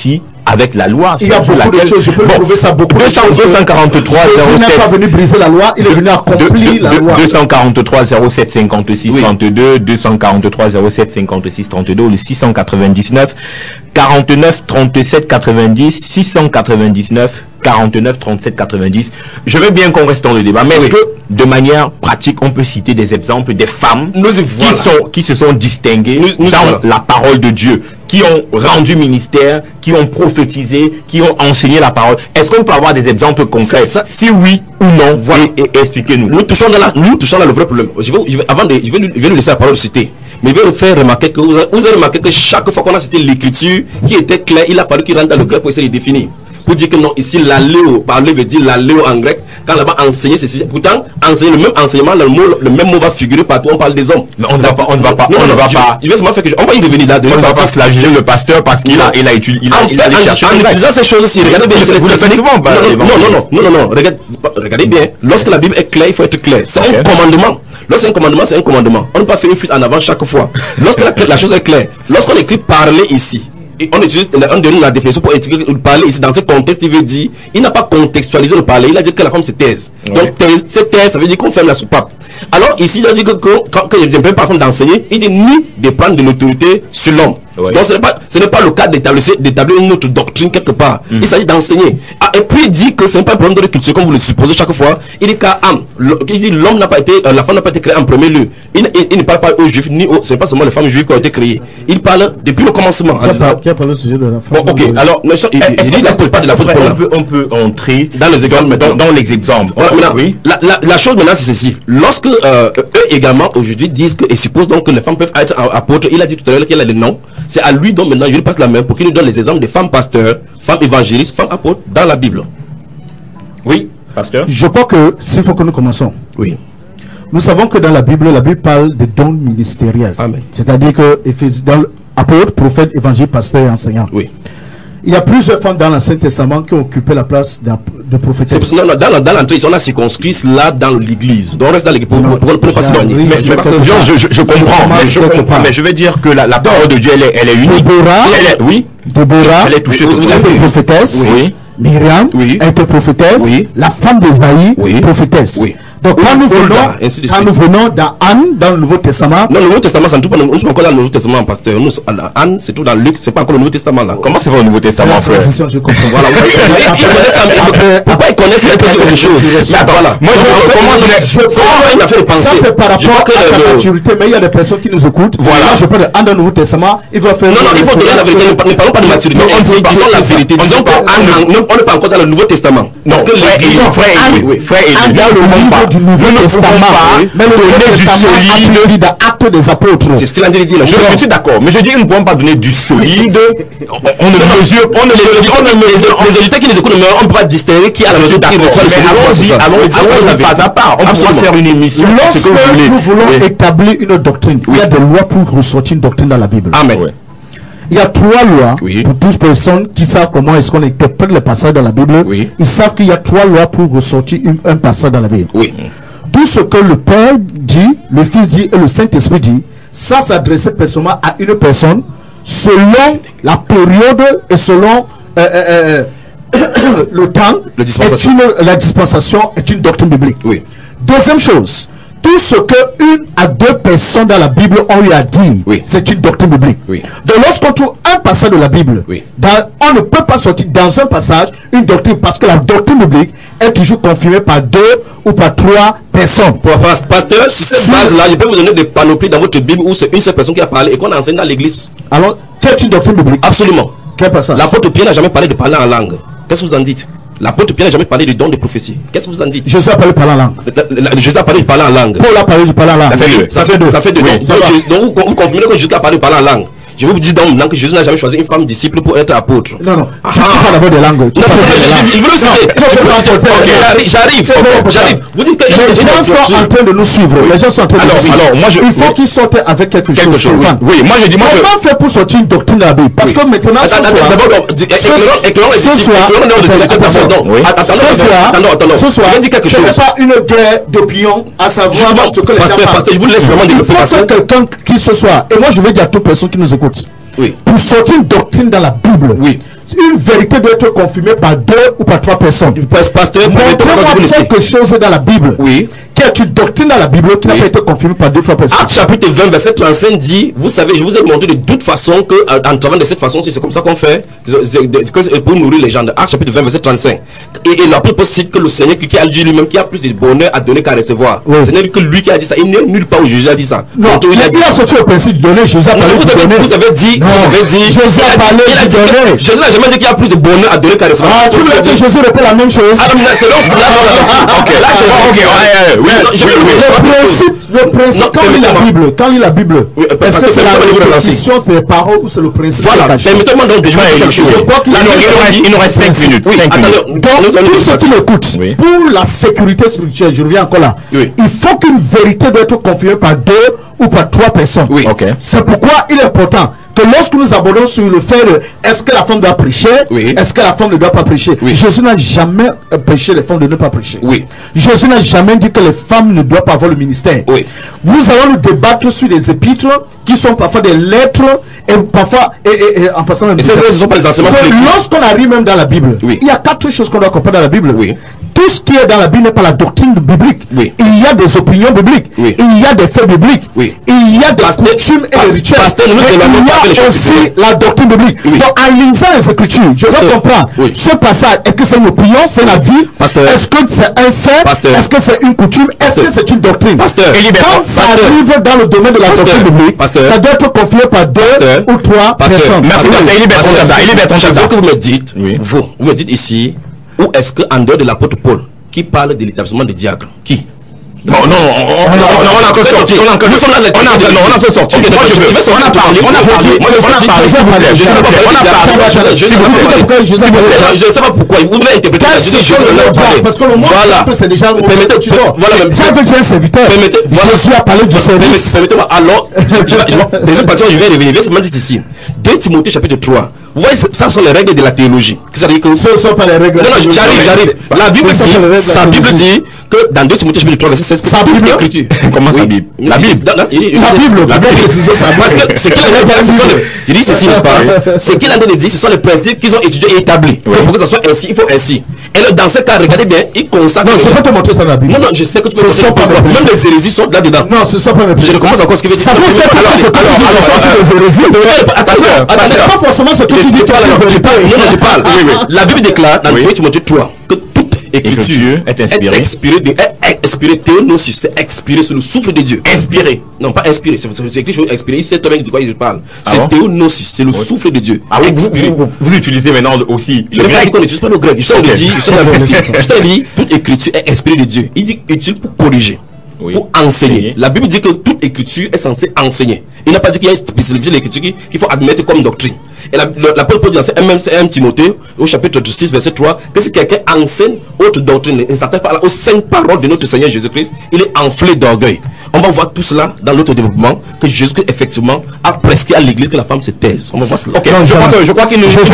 avec la loi. Il y a beaucoup laquelle... de choses, je peux bon, prouver ça beaucoup. deux cent quarante-trois zéro sept. Il n'est pas venu briser la loi, il est venu accomplir la loi. deux cent quarante-trois zéro sept cinquante-six trente-deux, deux cent quarante-trois zéro sept cinquante-six trente-deux, ou le six cent quatre-vingt-dix-neuf quarante-neuf trente-sept quatre-vingt-dix, six cent quatre-vingt-dix-neuf quarante-neuf trente-sept quatre-vingt-dix. Je veux bien qu'on reste dans le débat, mais oui. Est-ce que de manière pratique on peut citer des exemples des femmes nous qui voilà. sont qui se sont distinguées nous, nous dans voilà. la parole de Dieu, qui ont rendu ministère, qui ont prophétisé, qui ont enseigné la parole? Est-ce qu'on peut avoir des exemples concrets? Ça, ça, si oui ou non, voilà. et, et, expliquez-nous. Nous touchons dans la, nous touchons dans le vrai problème. Je vais, je vais, avant de, je vais, je vais nous laisser la parole citer. Mais je vais vous faire remarquer que vous avez, vous avez remarqué que chaque fois qu'on a cité l'écriture qui était claire, il a fallu qu'il rentre dans le grec pour essayer de définir. Pour dire que non, ici, la léo, parler veut dire la léo en grec. Quand là-bas, enseigner, c'est pourtant, enseigner le même enseignement, le, mot, le même mot va figurer partout, on parle des hommes. Mais on ne va pas, on ne va pas, non, on ne va je, pas. Je vais seulement faire que je, on va y revenir là. On ne va pas flageller le pasteur parce qu'il a, il a utilisé, il a, en il a, fait, il a en, en utilisant ces choses-ci, regardez bien, vous le faites souvent, bah, non, non, non, non, non, non, regardez, regardez bien. Lorsque la Bible est claire, il faut être clair. C'est okay. un commandement. Lorsqu'un commandement, c'est un commandement. On ne peut pas faire une fuite en avant chaque fois. Lorsque la, la chose est claire, lorsqu'on écrit parler ici, et on utilise, on donne la définition pour écrire parler ici dans ce contexte, il veut dire, il n'a pas contextualisé le parler, il a dit que la femme se taise. Oui. Donc, taise, c'est taise, ça veut dire qu'on ferme la soupape. Alors, ici, il a dit que, que quand, quand il ne pas d'enseigner, il dit ni de prendre de l'autorité sur l'homme. Oui. Donc, ce n'est pas, ce n'est pas le cas d'établir, d'établir une autre doctrine quelque part. Mm. Il s'agit d'enseigner. Ah, et puis, il dit que ce n'est pas un problème de culture, comme vous le supposez chaque fois. Il dit qu'à il dit l'homme n'a pas été, euh, la femme n'a pas été créée en premier lieu. Il, il, il ne parle pas aux juifs, ni aux, ce n'est pas seulement les femmes juives qui ont été créées. Il parle depuis le commencement. Qui a parlé au sujet de la femme? Bon, ok. Alors, il, il, il dit, il pas de la faute pour on peut, on peut entrer dans les exemples, dans, dans, dans les exemples. Voilà, maintenant, oui. la, la, la chose maintenant, c'est ceci. Lorsque, euh, eux également, aujourd'hui, disent que, et supposent donc que les femmes peuvent être apôtres, il a dit tout à l'heure qu'il a les noms. C'est à lui donc maintenant, je lui passe la main pour qu'il nous donne les exemples des femmes pasteurs, femmes évangélistes, femmes apôtres dans la Bible. Oui, pasteur. Je crois que s'il faut que nous commençons. Oui. Nous savons que dans la Bible, la Bible parle de dons ministériels. Amen. C'est-à-dire que dans apôtre, prophète, évangile, pasteur et enseignant. Oui. Il y a plusieurs femmes dans l'Ancien Testament qui ont occupé la place de, de prophétesse. Non, non, dans, dans l'entrée, on a circonscrit là dans l'église. Donc on reste dans l'église pour, pour, pour, pour passer dans l'église. Mais, je, je, je, je comprends, mais je, comprends, mais je veux dire que la, la parole de Dieu, elle est, elle est unique. Déborah, elle est, oui. Déborah, elle est touchée. Vous, vous avez prophétesse. Oui. Myriam, oui. elle était prophétesse. Oui. La femme d'Esaïe, oui. prophétesse. Oui. Donc quand nous venons, quand nous venons dans Anne, dans le Nouveau Testament. Non, le Nouveau Testament, ça ne tout pas. Nous sommes encore dans le Nouveau Testament, pasteur. Nous, Anne, c'est tout dans Luc. C'est pas encore le Nouveau Testament là. Comment c'est pas le Nouveau Testament, frère? Je comprends. Voilà. Pourquoi ils connaissent quelque chose? Mais attends, voilà. Moi, je comment il a fait le penser? Ça c'est par rapport à la maturité, mais il y a des personnes qui nous écoutent. Voilà. Je parle de Anne dans le Nouveau Testament. Il va faire. Non, non, il faut donner la vérité. Ne parlons pas de maturité. On dit la vérité. Disons qu'Anne, on n'est pas encore dans le Nouveau Testament. Parce que l'église, frère, Anne dans le niveau du Nouveau Testament. Mais le donner du solide d'actes des apôtres. C'est ce qu'il a dit là. Je, je suis d'accord, mais je dis qu'ils ne pourront pas donner du solide. On ne mesure, on ne mesure, les auditeurs qui les écoutent, on ne peut pas distinguer qui a la mesure qui reçoit le solide. Allons-y pas à part. On pourra faire une émission. Lorsque nous voulons établir une doctrine, il y a des lois pour ressortir une doctrine dans la Bible. Amen. Il y a trois lois oui. pour douze personnes qui savent comment est-ce qu'on interprète les passages dans la Bible. Oui. Ils savent qu'il y a trois lois pour ressortir une, un passage dans la Bible. Oui. Tout ce que le Père dit, le Fils dit et le Saint-Esprit dit, ça s'adresse personnellement à une personne selon la période et selon euh, euh, euh, le temps. Le dispensation. Une, la dispensation est une doctrine biblique. Oui. Deuxième chose, tout ce que une à deux personnes dans la Bible ont eu à dire, oui. c'est une doctrine biblique. Oui. Donc lorsqu'on trouve un passage de la Bible, oui. dans, on ne peut pas sortir dans un passage une doctrine parce que la doctrine biblique est toujours confirmée par deux ou par trois personnes. Pour pasteur, sur cette base-là, je peux vous donner des panoplies dans votre Bible où c'est une seule personne qui a parlé et qu'on enseigne dans l'église. Alors, c'est une doctrine biblique. Absolument. Quel passage? L'apôtre Pierre n'a jamais parlé de parler en langue. Qu'est-ce que vous en dites? L'apôtre Pierre n'a jamais parlé du don de prophétie. Qu'est-ce que vous en dites? Jésus a parlé de parler en langue. Jésus a parlé de parler en langue. Paul a parlé de parler en langue. Ça fait deux. Ça fait deux. Ça fait deux. Oui, donc, donc vous, vous confirmez que Jésus a parlé de parler en langue. Je vais vous dire donc que Jésus n'a jamais choisi une femme disciple pour être apôtre. Non, non. Ah. Tu parles d'abord des langues. Tu non, non, il veut le citer. J'arrive, j'arrive. Vous dites que les gens sont en train de nous suivre. Les gens sont en train de nous suivre. Alors, moi, je, il faut oui. qu'ils sortent avec quelque, quelque chose. chose. Oui, moi je dis. Comment faire pour sortir une doctrine de la Bible? Parce que maintenant, ce soir, ce soir, ce n'est pas une guerre d'opinion à savoir ce que les gens pensent. Je vous laisse vraiment dire. Il faut que quelqu'un qui ce soit, et moi je vais dire à toute personne qui nous écoute, Oui. Pour sortir une doctrine dans la Bible, oui. une vérité doit être confirmée par deux ou par trois personnes. Pasteur, montrez-moi quelque chose dans la Bible. Oui. Qui est une doctrine dans la Bible qui n'a oui. pas été confirmée par deux ou trois personnes. Acte chapitre vingt, verset trente-cinq dit, vous savez, je vous ai montré de toute façon que en travaillant de cette façon, c'est comme ça qu'on fait, pour nourrir les gens. Acte chapitre vingt, verset trente-cinq. Et, et l'apôtre Paul cite que le Seigneur qui a dit lui-même qui a plus de bonheur à donner qu'à recevoir. Oui. Ce n'est que lui qui a dit ça. Il n'est nulle part où Jésus a dit ça. Non, il, il, a, il a sorti le principe de donner. Jésus a parlé vous, de avez, donner. Vous avez dit, non. vous avez dit, Jésus a parlé de donner. Jésus n'a jamais dit qu'il y a plus de bonheur à donner qu'à recevoir. Ah, tu veux dire Jésus répète la même chose. Ah non, mais c'est là, ok, là, je ok, oui, le principe, le principe, quand il lit la Bible, quand il lit la Bible, oui, est-ce que c'est la répétition, c'est les paroles ou c'est le principe? Voilà, permettez-moi donc de jouer quelque chose. Il nous reste cinq minutes. Oui, attendez, donc, tous ceux qui l'écoutent, pour la sécurité spirituelle, je reviens encore là, il faut qu'une vérité doit être confirmée par deux ou par trois personnes. Oui. Okay. C'est pourquoi il est important que lorsque nous abordons sur le fait de est-ce que la femme doit prêcher, oui. est-ce que la femme ne doit pas prêcher, oui. Jésus n'a jamais prêché les femmes de ne pas prêcher. Oui. Jésus n'a jamais dit que les femmes ne doivent pas avoir le ministère. Oui. Nous allons nous débattre sur des épîtres qui sont parfois des lettres et parfois et, et, et en passant même. Et ces ne sont pas les enseignements. Lorsqu'on arrive même dans la Bible, oui. il y a quatre choses qu'on doit comprendre dans la Bible. Oui. Tout ce qui est dans la Bible n'est pas la doctrine biblique. Oui. Il y a des opinions bibliques. Oui. Il y a des faits bibliques. Oui. Il y a des Pasteur, coutumes et des rituels. Pasteur, nous mais il y a aussi la doctrine biblique. Oui. Donc en lisant les Écritures, je dois comprendre oui. ce passage. Est-ce que c'est une opinion, c'est un avis? Est-ce que c'est un fait? Est-ce que c'est une coutume? Est-ce que c'est une doctrine? Pasteur. Quand ça Pasteur. arrive dans le domaine de la Pasteur. doctrine biblique, Pasteur. ça doit être confié par deux Pasteur. ou trois Pasteur. personnes. Merci, Pasteur. Il est bien ton Je veux que vous me dites, oui. vous, vous me dites ici, où est-ce qu'en dehors de l'apôtre Paul, qui parle de l'établissement des diacres? Qui? Non, non, on a encore sorti. On a encore sorti. On a encore sorti. Moi, je veux. On a parlé. On a parlé. On a parlé. Je sais pas pourquoi. On a parlé. Je sais pas pourquoi. Vous voulez interpréter la Jésus. Parce que le mot c'est déjà. Permettez. Voilà même. J'ai un serviteur. Permettez. Jésus a parlé du service. Permettez-moi. Alors, deuxième partie, je vais révéler. C'est même dit ici. deux Timothée chapitre trois. Vous voyez, ça sont les règles de la théologie. C'est-à-dire que ce ne sont pas les règles. Non, non, j'arrive, j'arrive. La Bible dit, sa Bible dit que dans deux Timothée chapitre trois, verset seize, sa Bible écriture. Comment sa Bible? La Bible. La Bible. La Bible préciser ça. Parce que ce qu'il a dit, ce sont les, il dit ceci, n'est-ce pas? Ce qu'il a dit, ce sont les principes qu'ils ont étudiés et établis. Pour que ça soit ainsi, il faut ainsi. Et dans ce cas, regardez bien, il consacre. Non, je peux te montrer ça dans la Bible. Non, non, je sais que tu peux montrer. Même les hérésies sont là-dedans. Non, ce sont pas mes Je recommence encore ce qu'il veut dire. Ça peut faire alors, alors, alors, attention, pas forcément ce que tu dis. Je parle, non, je parle. La Bible déclare dans deux Timothée trois que toute écriture est inspirée. Est expirée, est expirée, théonosis, c'est expiré, c'est le souffle de Dieu. Inspiré. Non, pas inspiré, c'est écrit chose expiré. Il sait toi-même de quoi il parle. C'est théonosis, c'est le souffle de Dieu. Ah oui, vous utilisez maintenant aussi. Je ne sais pas n'utilise pas le grec. Je sais le dit, je sais le dit, toute écriture est inspirée de Dieu. Il dit utile pour corriger. Oui. Pour enseigner. La Bible dit que toute écriture est censée enseigner. Il n'a pas dit qu'il y a une spécificité de l'écriture qu'il faut admettre comme doctrine. Et la, la, la Paul peut dire dans un Timothée, au chapitre six, verset trois, que si quelqu'un enseigne autre doctrine, il ne s'attend pas aux cinq paroles de notre Seigneur Jésus-Christ, il est enflé d'orgueil. On va voir tout cela dans l'autre développement, que Jésus-Christ, effectivement, a prescrit à l'église que la femme se taise. On va voir cela. Ok, non, je, crois que, je crois qu'il nous reste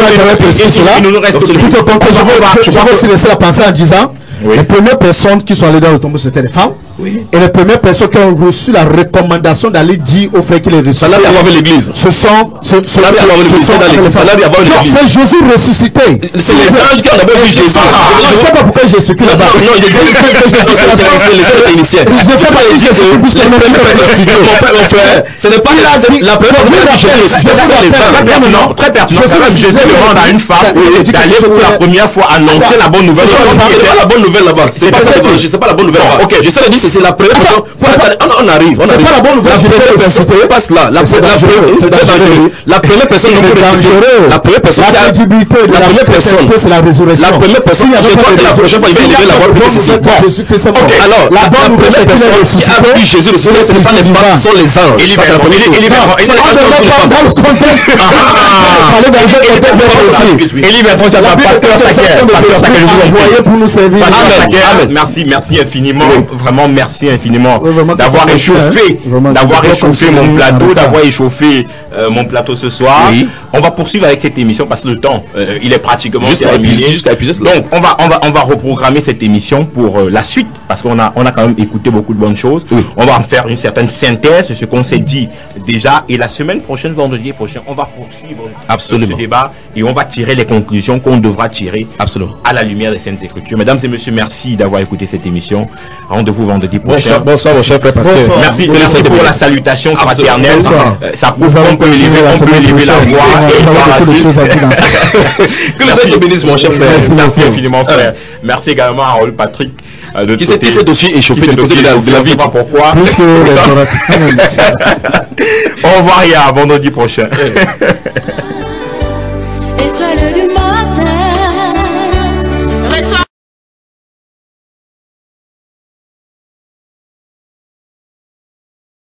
Je vais aussi laisser la pensée en disant, oui. Les premières personnes qui sont allées dans le tombeau, c'était les femmes. Oui. Et les premières personnes qui ont reçu la recommandation d'aller dire aux frères qu'ils les ressuscitent. Ça l'a vu avant l'église. Ce sont. Ce, ce, ça l'a vu avant l'église. C'est Jésus ressuscité. C'est les anges qui ont d'abord vu Jésus. Je ne sais pas pourquoi Jésus qui là-bas. Non, il dit c'est les seuls initiés. Je ne sais pas si Jésus plus que mon frère. Ce n'est pas la première Jésus. Non, très pertinent. Jésus demande à une femme d'aller pour la première fois annoncer la bonne nouvelle. La bonne nouvelle là-bas. C'est pas ça. Je sais pas la bonne nouvelle là-bas. Ok, je sais le dire, c'est la première personne. On arrive. On arrive. C'est pas la bonne nouvelle. C'est pas cela. La première personne. La première personne. La crédibilité de la première personne, c'est la résurrection. La première personne. Je crois que la prochaine fois il va élever la voix pour ceci. Ok. Alors la bonne nouvelle personne qui a vu Jésus ressuscité, ce n'est pas les femmes, ce sont les anges. Il est libéré. Il est dans le contexte. Parler dans un contexte aussi. Et libéré. Tu as pas pasteur. Pasteur. Vous voyez pour nous servir. Merci, merci infiniment. Vraiment. merci infiniment Oui, vraiment, d'avoir ça fait échauffé, plaisir, hein. Vraiment, d'avoir je crois échauffé qu'on mon s'est plateau, mis en d'avoir retard. échauffé euh, mon plateau ce soir. Oui. On va poursuivre avec cette émission parce que le temps, euh, il est pratiquement Jusqu'à terminé. épuiser- jusqu'à épuiser cela. Donc, on va, on va, on va reprogrammer cette émission pour euh, la suite parce qu'on a, on a quand même écouté beaucoup de bonnes choses. Oui. On va en faire une certaine synthèse de ce qu'on s'est dit déjà. Et la semaine prochaine, vendredi prochain, on va poursuivre Absolument. ce débat et on va tirer les conclusions qu'on devra tirer Absolument. à la lumière des Saintes Écritures. Mesdames et messieurs, merci d'avoir écouté cette émission. Rendez-vous vendredi prochain. Bonsoir, bonsoir, mon cher frère pasteur. Bonsoir. Merci, Que les merci saintes pour la bénissent. salutation Absolument. fraternelle. Bonsoir. Euh, Ça prouve Nous allons qu'on peut continuer élever, la on peut semaine élever la prochaine. voix On et va avoir beaucoup de choses à dire dans ça. Que les saintes te bénissent, mon cher frère. Merci Merci beaucoup. infiniment, frère. Merci également à Raoul Patrick. euh, de Qui côté- s'est qui s'est aussi échauffé qui du s'est côté de la, aussi de la échauffé, je sais vitre. pas pourquoi. Plus que les orateurs. Au revoir et à vendredi prochain. Étoile du